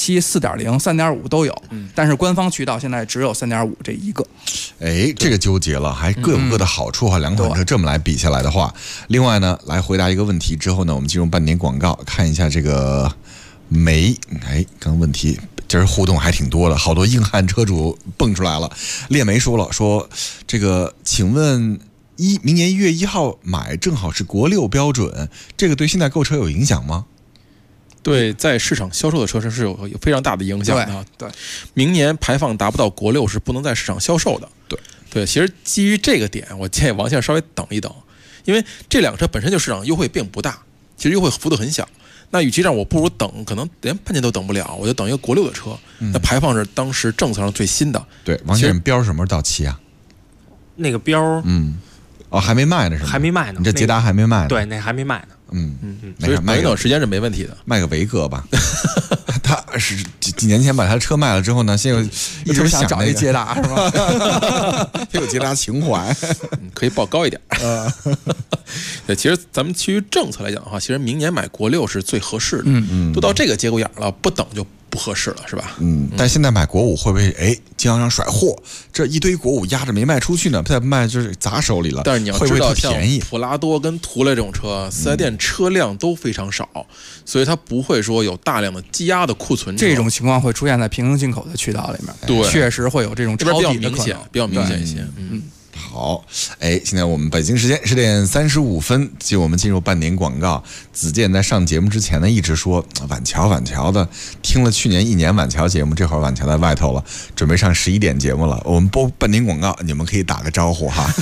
，2.7、4.0、3.5都有。但是官方渠道现在只有3.5这一个。 这个纠结了，还各有各的好处哈。两款车这么来比下来的话，另外呢，来回答一个问题之后呢，我们进入半点广告，看一下这个刚问题。今儿互动还挺多的，好多硬汉车主蹦出来了。列梅说这个，请问明年1月1号买正好是国6标准，这个对现在购车有影响吗？ 对在市场销售的车身是有非常大的影响的。 对， 明年排放达不到国6是不能在市场销售的。对，其实基于这个点，我建议王先生稍微等一等，因为这两个车本身就市场优惠并不大，其实优惠幅度很小。那与其让我不如等，可能连半年都等不了，我就等一个国6的车。那排放是当时政策上最新的。 对，王先生标什么时候到期啊？ 那个标， 还没卖呢是吗？ 还没卖呢， 你这捷达还没卖呢？ 对，那还没卖呢。 所以等一等时间是没问题的， 卖个维格吧。他是几年前把他的车卖了之后呢，现在一直想找一捷达是吧？ 他有捷达情怀， 可以报高一点。对，其实咱们基于政策来讲的话，其实明年买国6是最合适的。都到这个节骨眼了，不等就不合适了，是吧？ 但现在买国5会不会经销商甩货？这一堆国5压着没卖出去呢，再卖就是砸手里了。 但是你要会不会知道，像便宜？ 普拉多跟途乐这种车，4S店车辆都非常少，所以它不会说有大量的积压的库存。 这种情况会出现在平行进口的渠道里面， 对， 确实会有这种抄底的可能， 比较明显一些。 好，现在我们北京时间10点35分，就我们进入半点广告。子健在上节目之前呢，一直说晚桥的，听了去年1年晚桥节目，这会儿晚桥在外头了，准备上11点节目了。我们播半点广告，你们可以打个招呼哈。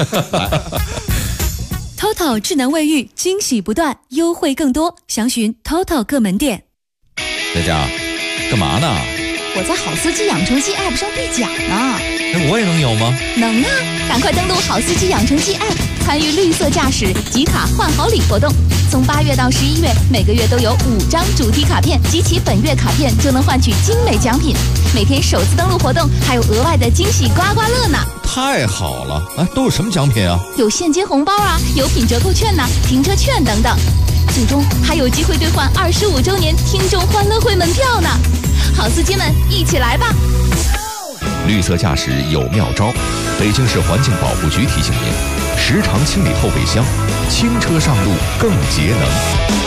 TOTO 智能卫浴，惊喜不断，优惠更多，详询 TOTO 各门店。 佳佳，干嘛呢？ 我在好司机养成记 App 上兑奖呢。 那我也能有吗？ 能啊！赶快登录好司机养成记 App， 参与绿色驾驶集卡换好礼活动。从8月到11月，每个月都有5张主题卡片，集齐本月卡片就能换取精美奖品。每天首次登录活动还有额外的惊喜刮刮乐呢！ 太好了！都有什么奖品啊？ 有现金红包啊，有品折扣券呢，停车券等等。最终还有机会兑换25周年听众欢乐会门票呢！好司机们，一起来吧！ 绿色驾驶有妙招，北京市环境保护局提醒您：时常清理后备箱，轻车上路更节能。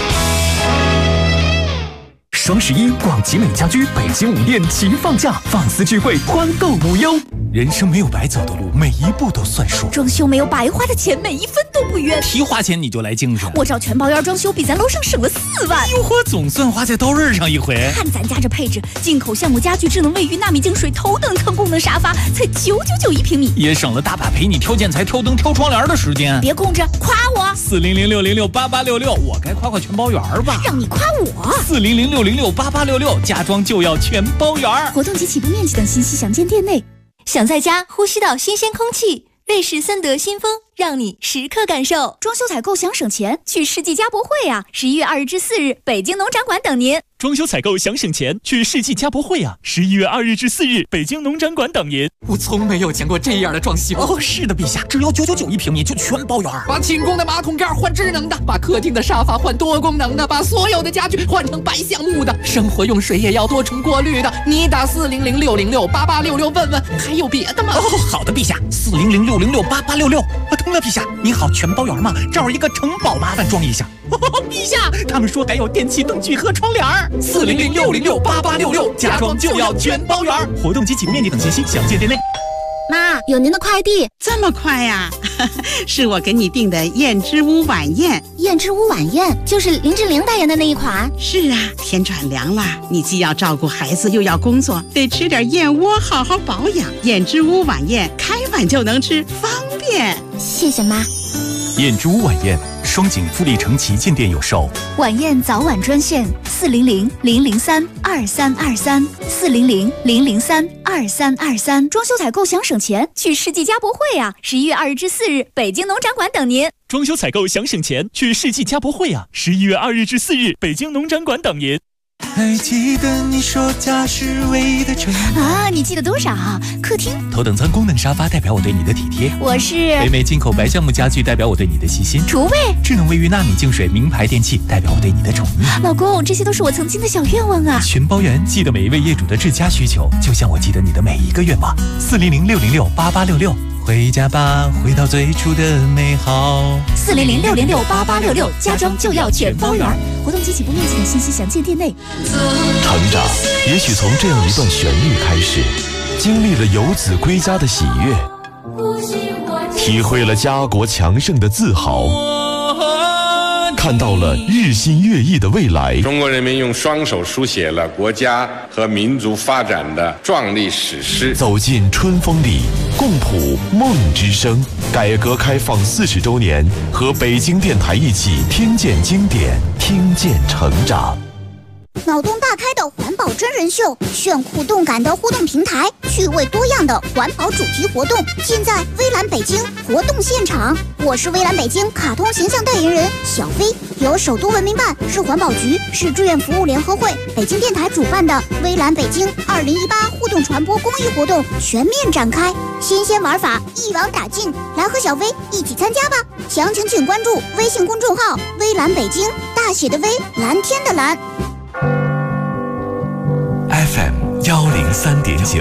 双11，广集美家居北京5店齐放假，放肆聚会，欢购无忧。人生没有白走的路，每一步都算数。 装修没有白花的钱，每一分都不冤。 提花钱你就来精神， 我找全包院装修，比咱楼上省了4万。 哟呵，总算花在刀刃上一回。 看咱家这配置，进口橡木家具、智能卫浴、纳米净水、头等舱功能沙发，才999一平米， 也省了大把陪你挑建材、挑灯、挑窗帘的时间。 别空着，夸我 ！400606866，我该夸全包园吧？ 让你夸我 ！400606866，家装就要全包园。 活动及起步面积等信息详见店内。 想在家呼吸到新鲜空气，瑞士森德新风让你时刻感受。 装修采购想省钱，去世纪家博会啊！11月2日至4日，北京农展馆等您。 装修采购想省钱，去世纪家博会啊！11月2日至4日，北京农展馆等您。 我从没有见过这样的装修哦！是的，陛下，只要999一平米就全包圆。把寝宫的马桶盖换智能的，把客厅的沙发换多功能的，把所有的家具换成白橡木的，生活用水也要多重过滤的。你打40060688866问问，还有别的吗？哦，好的，陛下，40060688866。通了，陛下，您好，全包圆吗？这儿一个城堡，麻烦装一下。陛下，他们说还有电器灯具和窗帘，40060688866，家装就要全包圆。活动及起步面积等信息详见店内。 妈，有您的快递。 这么快呀？是我给你订的燕之屋晚宴。 燕之屋晚宴就是林志玲代言的那一款。 是啊，天转凉了，你既要照顾孩子又要工作，得吃点燕窝好好保养。燕之屋晚宴开碗就能吃，方便。 谢谢妈。 燕之屋晚宴，双井富力城旗舰店有售。 晚宴早晚专线400-003-2323，400-003-2323。装修采购想省钱，去世纪家博会啊！11月2日至4日，北京农展馆等您。 装修采购想省钱，去世纪家博会啊！11月2日至4日，北京农展馆等您。 还记得你说家是唯一的城啊？你记得多少？客厅头等舱功能沙发代表我对你的体贴， 我是北美进口白橡木家具代表我对你的细心， 厨卫智能卫浴纳米净水名牌电器代表我对你的宠溺。 老公，这些都是我曾经的小愿望啊！ 全包圆，记得每一位业主的至佳需求，就像我记得你的每一个愿望。40060688866，回家吧，回到最初的美好。 400-606-8866，家装就要全包圆。活动及起步面积等信息详见店内。 成长也许从这样一段旋律开始，经历了游子归家的喜悦，体会了家国强盛的自豪， 看到了日新月异的未来。 中国人民用双手书写了国家和民族发展的壮丽史诗。 走进春风里，共谱梦之声。改革开放40周年，和北京电台一起听见经典，听见成长。 脑洞大开的环保真人秀，炫酷动感的互动平台，趣味多样的环保主题活动，尽在微蓝北京活动现场。我是微蓝北京卡通形象代言人小飞，由首都文明办、市环保局、市志愿服务联合会、北京电台主办的微蓝北京2018互动传播公益活动全面展开，新鲜玩法一网打尽，来和小飞一起参加吧！详情请关注微信公众号“微蓝北京”，大写的微，蓝天的蓝。 FM 103.9，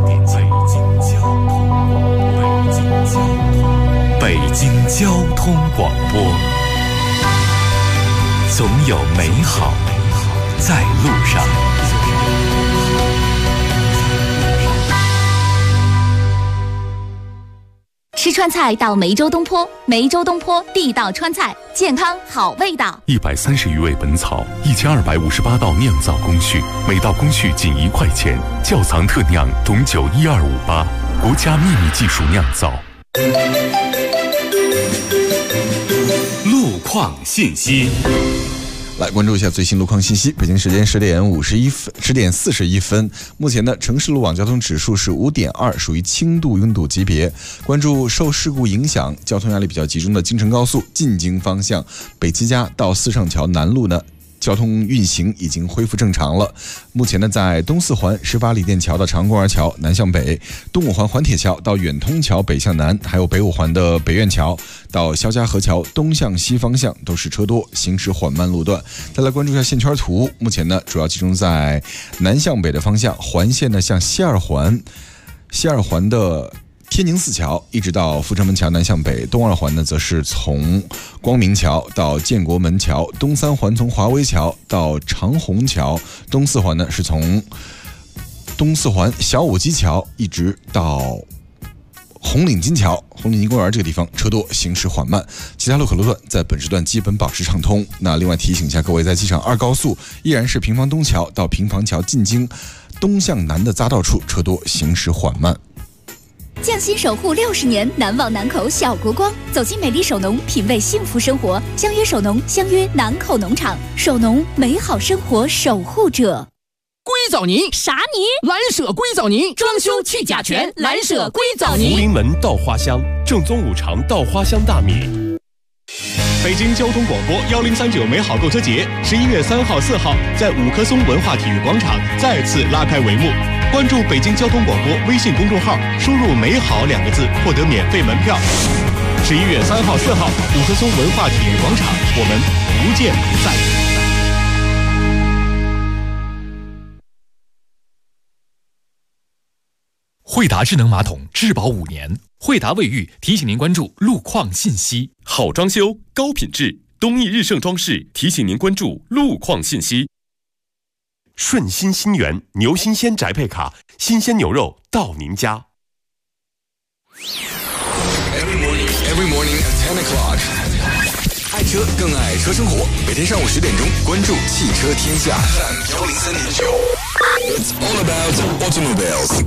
北京交通广播，总有美好在路上。 吃川菜到梅州东坡，梅州东坡地道川菜，健康好味道。 130余味本草，1258道酿造工序，每道工序仅1块钱，窖藏特酿董酒12588，国家秘密技术酿造。 路况信息。 来关注一下最新路况信息。北京时间10点41分，目前呢，城市路网交通指数是5.2，属于轻度拥堵级别。关注受事故影响、交通压力比较集中的京承高速进京方向北齐家到四上桥南路呢，交通运行已经恢复正常了。目前呢，在东四环18里店桥到长公园桥南向北，东五环环铁桥到远通桥北向南，还有北五环的北苑桥到肖家河桥东向西方向都是车多，行驶缓慢路段。再来关注一下线圈图，目前呢，主要集中在南向北的方向，环线呢向西二环的天宁寺桥一直到阜成门桥南向北，东二环呢则是从光明桥到建国门桥，东三环从华威桥到长虹桥，东四环呢是从东四环小武基桥一直到红领巾桥、红领巾公园这个地方车多，行驶缓慢。其他路口路段在本时段基本保持畅通。那另外提醒一下各位，在机场2高速依然是平房东桥到平房桥进京东向南的匝道处车多，行驶缓慢。 匠心守护60年，难忘南口小国光。走进美丽首农，品味幸福生活。相约首农，相约南口农场。首农，美好生活守护者。 硅藻泥啥泥？ 蓝舍硅藻泥，装修去甲醛，蓝舍硅藻泥。 福临门稻花香，正宗五常稻花香大米。北京交通广播1039美好购车节11月3号、4号在五棵松文化体育广场再次拉开帷幕。关注北京交通广播微信公众号，输入“美好”2个字，获得免费门票。11月3号、4号，五棵松文化体育广场，我们不见不散。惠达智能马桶质保5年，惠达卫浴提醒您关注路况信息。好装修，高品质，东义日盛装饰提醒您关注路况信息。顺心新源牛新鲜宅配卡，新鲜牛肉到您家。 Every morning at 10 o'clock， 爱车更爱车生活。每天上午10点钟，关注汽车天下103.9。It's all about automobiles。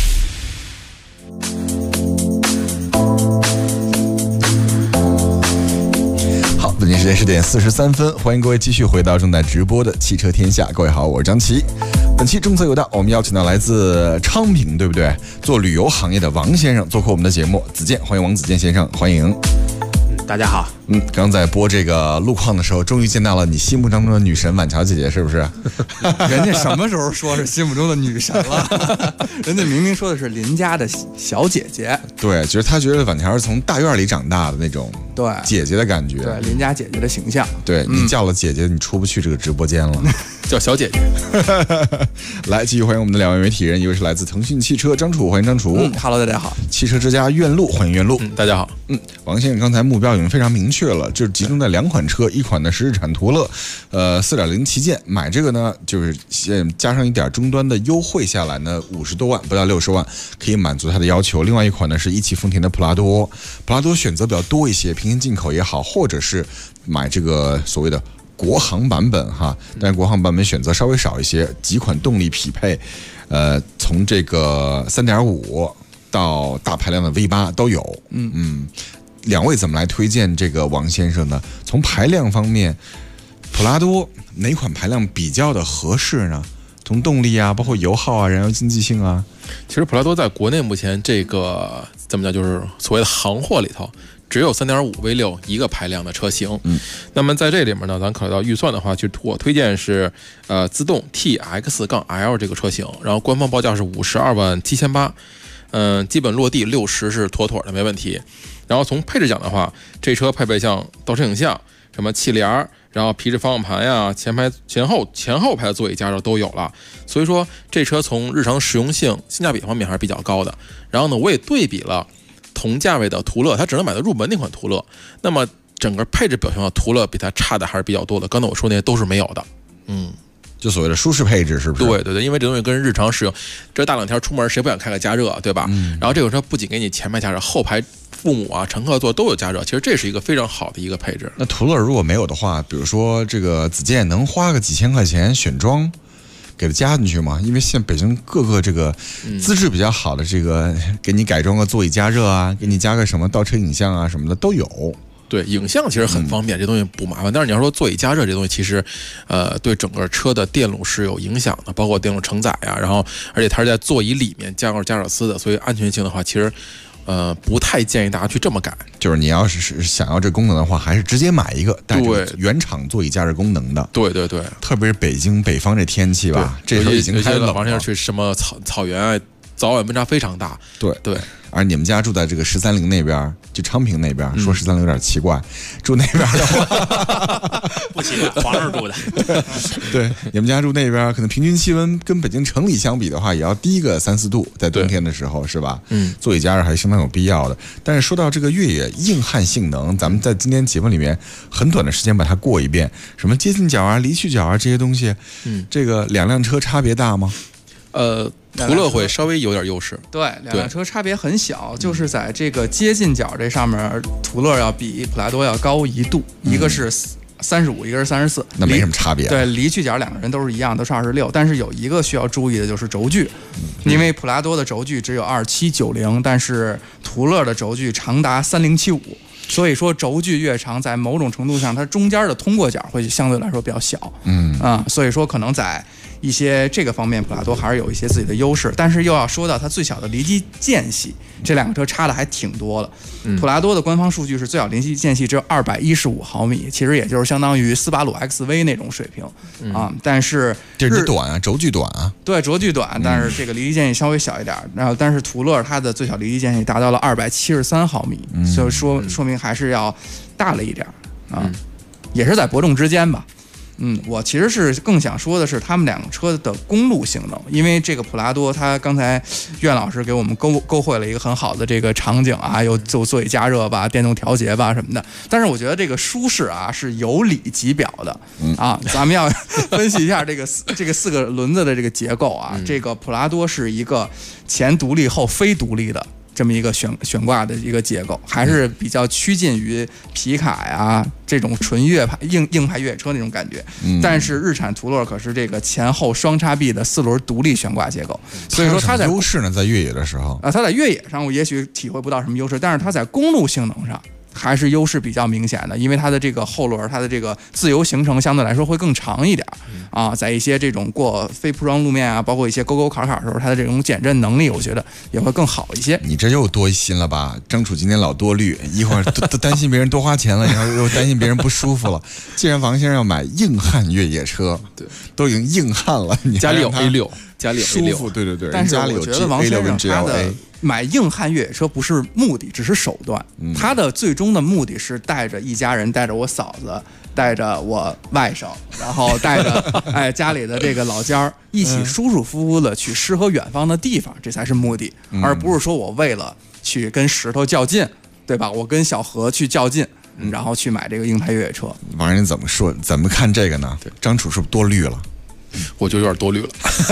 好，本期时间10点43分，欢迎各位继续回到正在直播的汽车天下。各位好，我是张琪。本期重色有道，我们邀请到来自昌平，对不对？做旅游行业的王先生做客我们的节目。子健，欢迎王子健先生，欢迎。 大家好。 刚在播这个路况的时候，终于见到了你心目当中的女神婉乔姐姐，是不是？ 人家什么时候说是心目中的女神了？人家明明说的是邻家的小姐姐。 对，觉得婉乔是从大院里长大的那种， 对姐姐的感觉， 对邻家姐姐的形象。 对你叫了姐姐，你出不去这个直播间了。 叫小姐姐。 来，继续欢迎我们的两位媒体人，一位是来自腾讯汽车张楚，欢迎张楚。 Hello， 大家好。 汽车之家苑路，欢迎苑路。 大家好。 王先生刚才目标已经非常明确了，就是集中在2款车，一款呢是日产途乐，4.0旗舰，买这个呢就是加上一点终端的优惠下来呢，50多万不到60万可以满足他的要求。另外一款呢是一汽丰田的普拉多选择比较多一些，平行进口也好，或者是买这个所谓的国行版本哈，但是国行版本选择稍微少一些，几款动力匹配，从这个3.5到大排量的 V8 都有。两位怎么来推荐这个王先生呢？从排量方面，普拉多哪款排量比较的合适呢？从动力啊，包括油耗啊，燃油经济性啊。 其实普拉多在国内目前这个怎么讲，就是所谓的行货里头，只有3.5 V6 一个排量的车型。那么在这里面呢，咱考虑到预算的话，就我推荐是自动 TX-L 这个车型，然后官方报价是52.78万，基本落地60是妥妥的没问题。然后从配置讲的话，这车配备像倒车影像、什么气帘，然后皮质方向盘呀、前后排的座椅加热都有了，所以说这车从日常实用性、性价比方面还是比较高的。然后呢，我也对比了同价位的途乐，它只能买到入门那款途乐，那么整个配置表现的途乐比它差的还是比较多的。刚才我说那些都是没有的。 就所谓的舒适配置是不是？ 对对对，因为这东西跟日常使用，这大冷天出门谁不想开个加热，对吧？然后这个车不仅给你前排加热，后排父母啊、乘客座都有加热，其实这是一个非常好的一个配置。 那途乐如果没有的话，比如说这个子健能花个几千块钱选装，给它加进去吗？因为现在北京各个这个资质比较好的这个，给你改装个座椅加热啊，给你加个什么倒车影像啊什么的都有。 对，影像其实很方便，这东西不麻烦。但是你要说座椅加热这东西，其实，对整个车的电路是有影响的，包括电路承载啊，然后而且它是在座椅里面加热丝的，所以安全性的话，其实，不太建议大家去这么改。 就是你要是想要这功能的话，还是直接买一个带着原厂座椅加热功能的。 对对对， 特别是北京北方这天气吧，这时候已经开始冷了。 往下去什么草原啊，早晚温差非常大。 对对。 而你们家住在这个130那边，就昌平那边，说130有点奇怪，住那边的话不奇怪，皇上住的。 对，你们家住那边，可能平均气温跟北京城里相比的话，也要低个3、4度，在冬天的时候，是吧？座椅加热还是相当有必要的。但是说到这个越野硬汉性能，咱们在今天节目里面很短的时间把它过一遍，什么接近角啊、离去角啊这些东西，这个两辆车差别大吗？ 途乐会稍微有点优势， 对，两辆车差别很小，就是在这个接近角这上面，途乐要比普拉多要高1度，一个是35，一个是34， 那没什么差别。 对，离去角两个人都是一样，都是26，但是有一个需要注意的就是轴距，因为普拉多的轴距只有2790，但是途乐的轴距长达3075。所以说轴距越长，在某种程度上，它中间的通过角会相对来说比较小，所以说可能在一些这个方面，普拉多还是有一些自己的优势，但是又要说到它最小的离机间隙，这两个车差的还挺多的。普拉多的官方数据是最小离机间隙只有215毫米，其实也就是相当于斯巴鲁 XV 那种水平但是这是短啊，轴距短啊， 对，轴距短，但是这个离机间隙稍微小一点。然后，但是途乐它的最小离机间隙达到了273毫米，所以说明还是要大了一点也是在伯仲之间吧。我其实是更想说的是他们两个车的公路性能，因为这个普拉多，它刚才苑老师给我们勾绘了一个很好的这个场景啊，有座椅加热吧、电动调节吧什么的。但是我觉得这个舒适啊是有理级表的咱们要分析一下这个4个轮子的这个结构啊。这个普拉多是一个前独立后非独立的这么一个悬挂的一个结构，还是比较趋近于皮卡呀这种纯硬派越野车那种感觉。但是日产途乐可是这个前后双叉臂的4轮独立悬挂结构，所以说它在优势呢，在越野的时候它在越野上我也许体会不到什么优势，但是它在公路性能上还是优势比较明显的，因为它的这个后轮，它的这个自由行程相对来说会更长一点在一些这种过非铺装路面啊，包括一些沟坎的时候，它的这种减震能力，我觉得也会更好一些。 你这又多心了吧？张楚今天老多虑，一会儿都担心别人多花钱了，然后又担心别人不舒服了。既然王先生要买硬汉越野车，对，都已经硬汉了，你家里有 A6，家里有 A6， 舒服，对。 但是我觉得王先生他的买硬汉越野车不是目的，只是手段。它的最终的目的是带着一家人，带着我嫂子，带着我外甥，然后带着家里的这个老家儿，一起舒舒服服的去诗和远方的地方，这才是目的，而不是说我为了去跟石头较劲，对吧？我跟小何去较劲。然后去买这个硬派越野车， 王人怎么说？怎么看这个呢？张楚是不是多虑了？ 我就有点多虑了。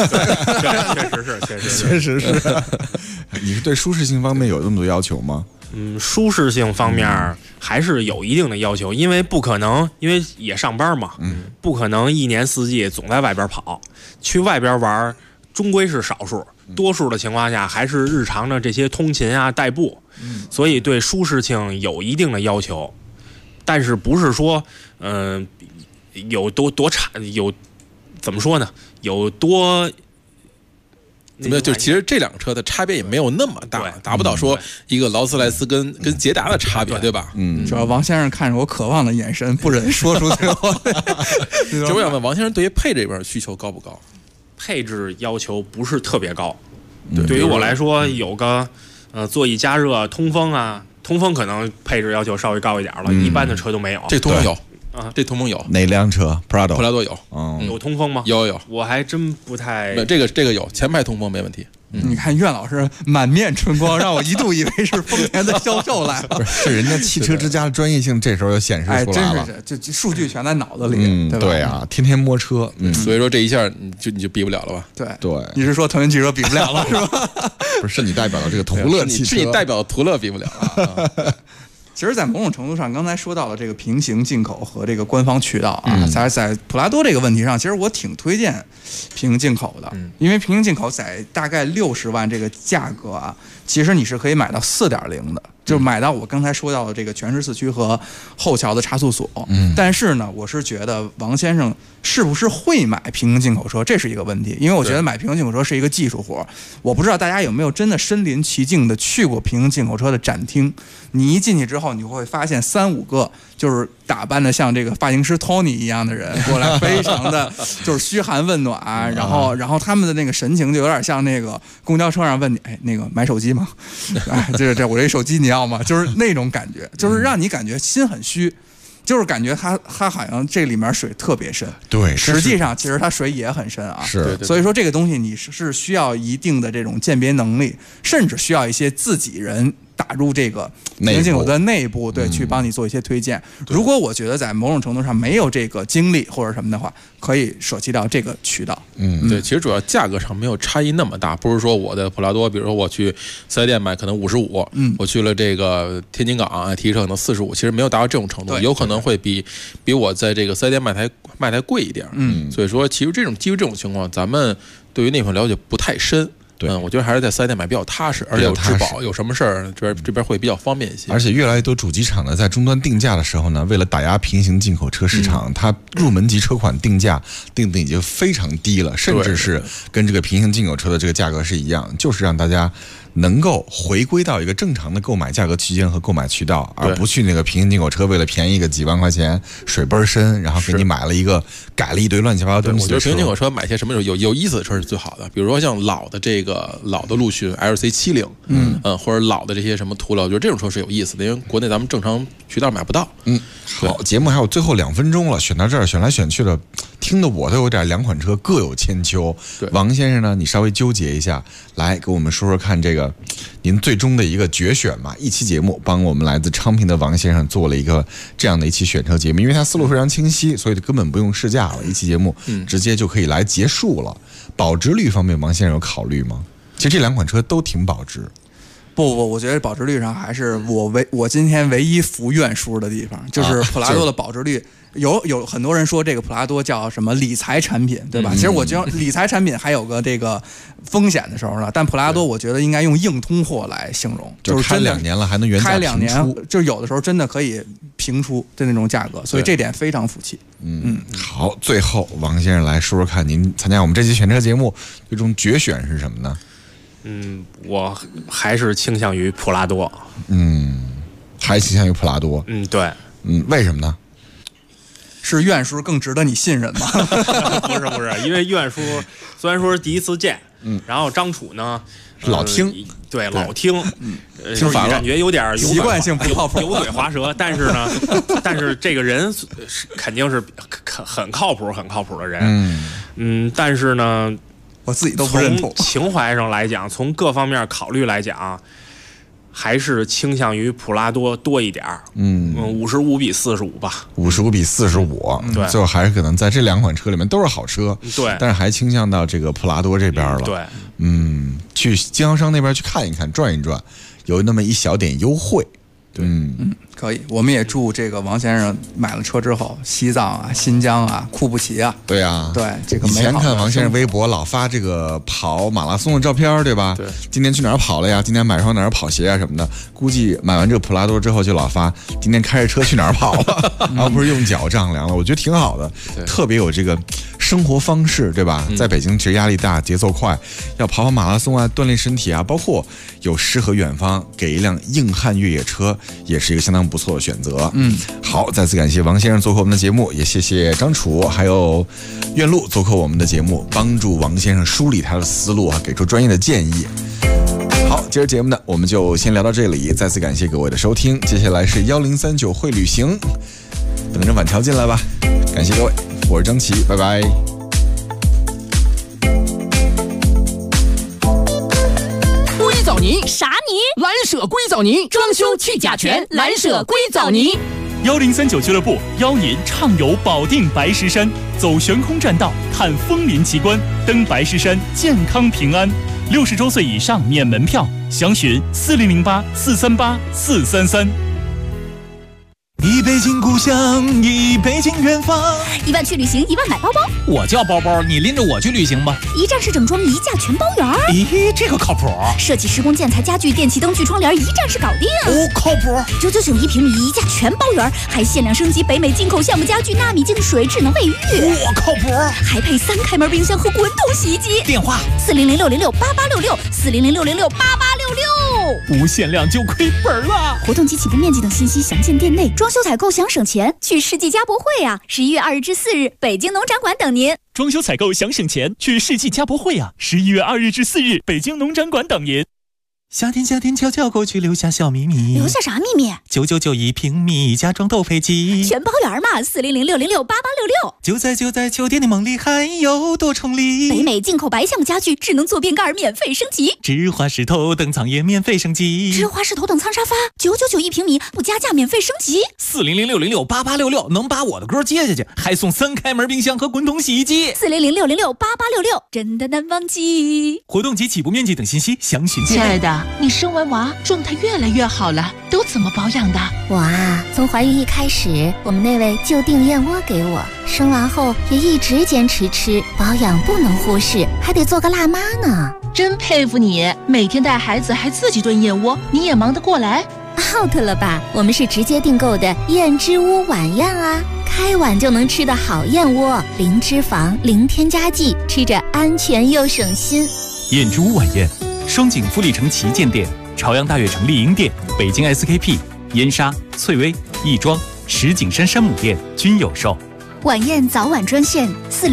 确实是。你是对舒适性方面有这么多要求吗？ 舒适性方面还是有一定的要求，因为不可能，因为也上班嘛，不可能一年四季总在外边跑，去外边玩终归是少数，多数的情况下还是日常的这些通勤啊、代步，所以对舒适性有一定的要求。但是不是说，有多差，有怎么说呢？有多怎么样？就其实这两个车的差别也没有那么大，达不到说一个劳斯莱斯跟捷达的差别，对吧？ 主要王先生看着我渴望的眼神，不忍说出去。 就我想问王先生，对于配置这边需求高不高？ 配置要求不是特别高，对于我来说，有个座椅加热、通风啊。通风可能配置要求稍微高一点了，一般的车都没有。 这通风有啊，这通风有。 哪辆车 ？Prado 有。 有通风吗？ 有。 我还真不太。 这个有，前排通风没问题。 你看苑老师满面春光，让我一度以为是丰田的销售来了。 不是人家汽车之家的专业性，这时候就显示出来了。 真是，数据全在脑子里，对吧？ 对啊，天天摸车， 所以说这一下你就比不了了吧？ 对， 你是说腾讯汽车比不了了是吧？ 不是你代表的这个途乐汽车， 是你代表的途乐比不了啊。 其实，在某种程度上，刚才说到了这个平行进口和这个官方渠道啊，在普拉多这个问题上，其实我挺推荐平行进口的，因为平行进口在大概60万这个价格啊，其实你是可以买到4.0的，就是买到我刚才说到的这个全时四驱和后桥的差速锁。但是呢，我是觉得王先生是不是会买平行进口车，这是一个问题，因为我觉得买平行进口车是一个技术活。我不知道大家有没有真的身临其境的去过平行进口车的展厅，你一进去之后，你会发现3-5个就是打扮的像这个发型师 Tony 一样的人过来，非常的就是嘘寒问暖，然后他们的那个神情就有点像那个公交车上问你，那个买手机吗？这我这手机你要吗？就是那种感觉，就是让你感觉心很虚。就是感觉他好像这里面水特别深， 对， 实际上其实它水也很深啊， 是， 所以说这个东西你是需要一定的这种鉴别能力，甚至需要一些自己人打入这个平行进口的内部，对，去帮你做一些推荐。如果我觉得在某种程度上没有这个精力或者什么的话，可以舍弃掉这个渠道。 对，其实主要价格上没有差异那么大，不是说我的普拉多，比如说我去4 S店买可能55，我去了这个天津港提车可能45，其实没有达到这种程度，有可能会比我在这个4 S店卖台贵一点。所以说其实基于这种情况，咱们对于那款了解不太深。我觉得还是在4S店买比较踏实，而且有质保，有什么事儿这边会比较方便一些。 而且越来越多主机厂呢，在终端定价的时候呢，为了打压平行进口车市场，它入门级车款定价定的已经非常低了，甚至是跟这个平行进口车的这个价格是一样，就是让大家能够回归到一个正常的购买价格区间和购买渠道，而不去那个平行进口车为了便宜个几万块钱水倍深，然后给你买了一个改了一堆乱七八糟东西。 我觉得平行进口车买些什么有意思的车是最好的，比如说像老的陆巡 LC70，或者老的这些什么途乐，我觉得这种车是有意思的，因为国内咱们正常渠道买不到。 好，节目还有最后2分钟了，选到这儿选来选去的，听得我都有点2款车各有千秋。王先生呢，你稍微纠结一下，来给我们说说看这个您最终的一个决选嘛。一期节目帮我们来自昌平的王先生做了一个这样的一期选车节目，因为他思路非常清晰，所以根本不用试驾了，一期节目直接就可以来结束了。保值率方面，王先生有考虑吗？其实这2款车都挺保值。 不，我觉得保值率上还是我今天唯一服怨书的地方，就是普拉多的保值率。有很多人说这个普拉多叫什么理财产品，对吧？其实我觉得理财产品还有个这个风险的时候呢，但普拉多我觉得应该用硬通货来形容，就是开2年了还能原价开2年，就有的时候真的可以平出的那种价格，所以这点非常服气。 好，最后王先生来说说看，您参加我们这期选车节目最终决选是什么呢？ 我还是倾向于普拉多。 还倾向于普拉多。 对。 为什么呢？ 是苑叔更值得你信任吗？ 不是，因为苑叔虽然说是第一次见， 然后张楚呢， 老听， 对，老听， 听烦了， 感觉有点习惯性不靠谱， 油嘴滑舌。但是呢，这个人肯定是很靠谱的人。但是呢， 我自己都不认同。 从情怀上来讲，从各方面考虑来讲，还是倾向于普拉多多一点，55比45吧 ，55比45， 对， 最后还是可能在这两款车里面都是好车， 对， 但是还倾向到这个普拉多这边了， 对， 去经销商那边去看一看，转一转，有那么一小点优惠， 可以，我们也祝这个王先生买了车之后，西藏啊、新疆啊、库布齐啊， 对啊， 对这个以前看王先生微博老发这个跑马拉松的照片，对吧？ 对， 今天去哪儿跑了呀？今天买双哪儿跑鞋啊什么的。估计买完这个普拉多之后，就老发今天开着车去哪儿跑了，而不是用脚丈量了。我觉得挺好的，特别有这个生活方式，对吧？在北京其实压力大，节奏快，要跑马拉松啊，锻炼身体啊，包括有诗和远方，给一辆硬汉越野车，也是一个相当不错的选择。好，再次感谢王先生做客我们的节目，也谢谢张楚还有苑路做客我们的节目，帮助王先生梳理他的思路啊，给出专业的建议。好，今儿节目呢，我们就先聊到这里，再次感谢各位的收听。接下来是1039会旅行，等着晚条进来吧。感谢各位，我是张琪，拜拜。 硅藻泥啥泥？ 蓝舍硅藻泥，装修去甲醛，蓝舍硅藻泥。 1039俱乐部邀您畅游保定白石山，走悬空栈道，看枫林奇观，登白石山健康平安。60周岁以上免门票，详询4008-438-433。 一北京故乡，一北京远方。 1万去旅行，1万买包包。 我叫包包，你拎着我去旅行吧。 一站式整装，一价全包圆。 咦，这个靠谱。 设计施工建材家具电器灯具窗帘，一站式搞定。 哦，靠谱。 999一平米，一价全包圆，还限量升级北美进口橡木家具、纳米净水、智能卫浴。 我靠谱。 还配3开门冰箱和滚筒洗衣机。 电话 400-606-8866，400-606-8866。 不限量就亏本了。 活动及起步面积等信息详见店内。装修采购想省钱，去世纪家博会啊！11月2日至4日，北京农展馆等您。 装修采购想省钱，去世纪家博会啊！11月2日至4日，北京农展馆等您。 夏天悄悄过去，留下小秘密。 留下啥秘密 ？999一平米，家装都配齐， 全包圆嘛！400-606-8866。 就在酒店的梦里，还有多重礼。 北美进口白橡木家具，智能坐便盖免费升级， 芝华士头等舱也免费升级， 芝华士头等舱沙发999一平米，不加价免费升级。 400-606-8866能把我的歌接下去，还送3开门冰箱和滚筒洗衣机。 400-606-8866真的难忘记。 活动及起步面积等信息详询店内。 亲爱的，你生完娃状态越来越好了，都怎么保养的？ 我啊，从怀孕一开始，我们那位就订燕窝给我，生完后也一直坚持吃，保养不能忽视，还得做个辣妈呢。 真佩服你，每天带孩子还自己炖燕窝，你也忙得过来 ？out 了吧？我们是直接订购的燕之屋晚宴啊，开碗就能吃的好燕窝，零脂肪，零添加剂，吃着安全又省心。 燕之屋晚宴，双井富力城旗舰店、朝阳大悦城丽婴店、北京 SKP、燕莎、翠微、亦庄、石景山山姆店均有售。 晚宴早晚专线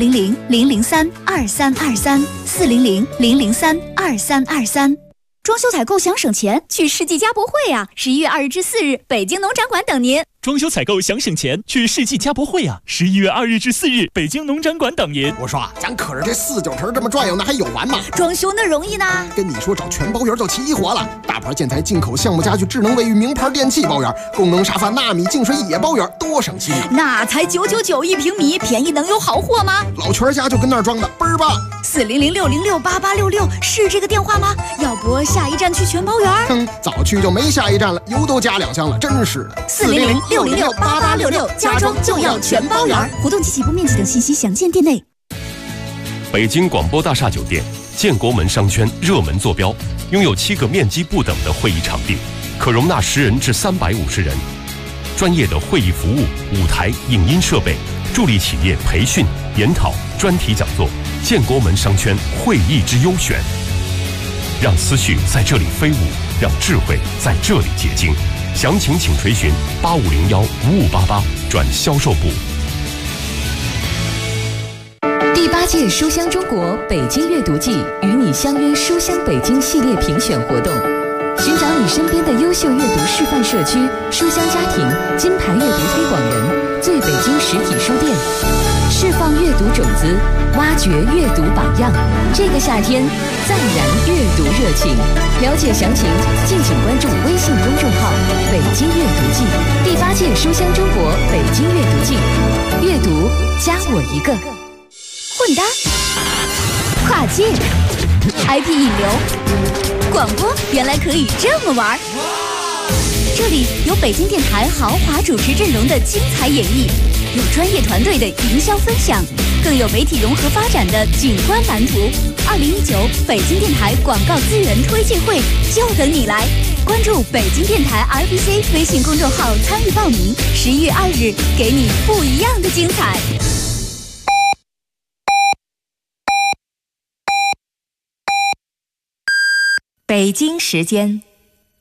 400-003-2323，400-003-2323。装修采购想省钱，去世纪家博会啊！11月2日至4日，北京农展馆等您。 装修采购想省钱，去世纪家博会啊！11月2日至4日，北京农展馆等您。 我说啊，咱可是这49城这么转悠，那还有完吗？ 装修那容易呢？ 跟你说，找全包圆就齐活了，大牌建材、进口橡木家具、智能卫浴、名牌电器包圆，功能沙发、纳米净水也包圆，多省心。 那才999一平米，便宜能有好货吗？ 老全家就跟那儿装的，倍儿棒。 400-606-8866是这个电话吗？要不下一站去全包圆？ 早去就没下一站了，油都加2箱了，真是的。 400-606-8866，家装就要全包圆。活动及起步面积等信息详见店内。 北京广播大厦酒店建国门商圈热门坐标，拥有7个面积不等的会议场地，可容纳10人至350人。专业的会议服务、舞台、影音设备，助力企业培训、研讨、专题讲座。建国门商圈会议之优选，让思绪在这里飞舞，让智慧在这里结晶。详情请垂询8501-5588转销售部。 第8 8届书香中国北京阅读季与你相约书香北京系列评选活动，寻找你身边的优秀阅读示范社区、书香家庭、金牌阅读推广人、最北京实体书店，释放阅读种子，挖掘阅读榜样。这个夏天，再燃阅读热情。了解详情，敬请关注微信公众号“北京阅读季”。第8届书香中国北京阅读季，阅读加我一个。 混搭、跨界、IP 引流，广播原来可以这么玩。这里有北京电台豪华主持阵容的精彩演绎，有专业团队的营销分享，更有媒体融合发展的景观蓝图。2019北京电台广告资源推介会就等你来！关注北京电台 RBC 微信公众号参与报名，11月2日给你不一样的精彩。 北京时间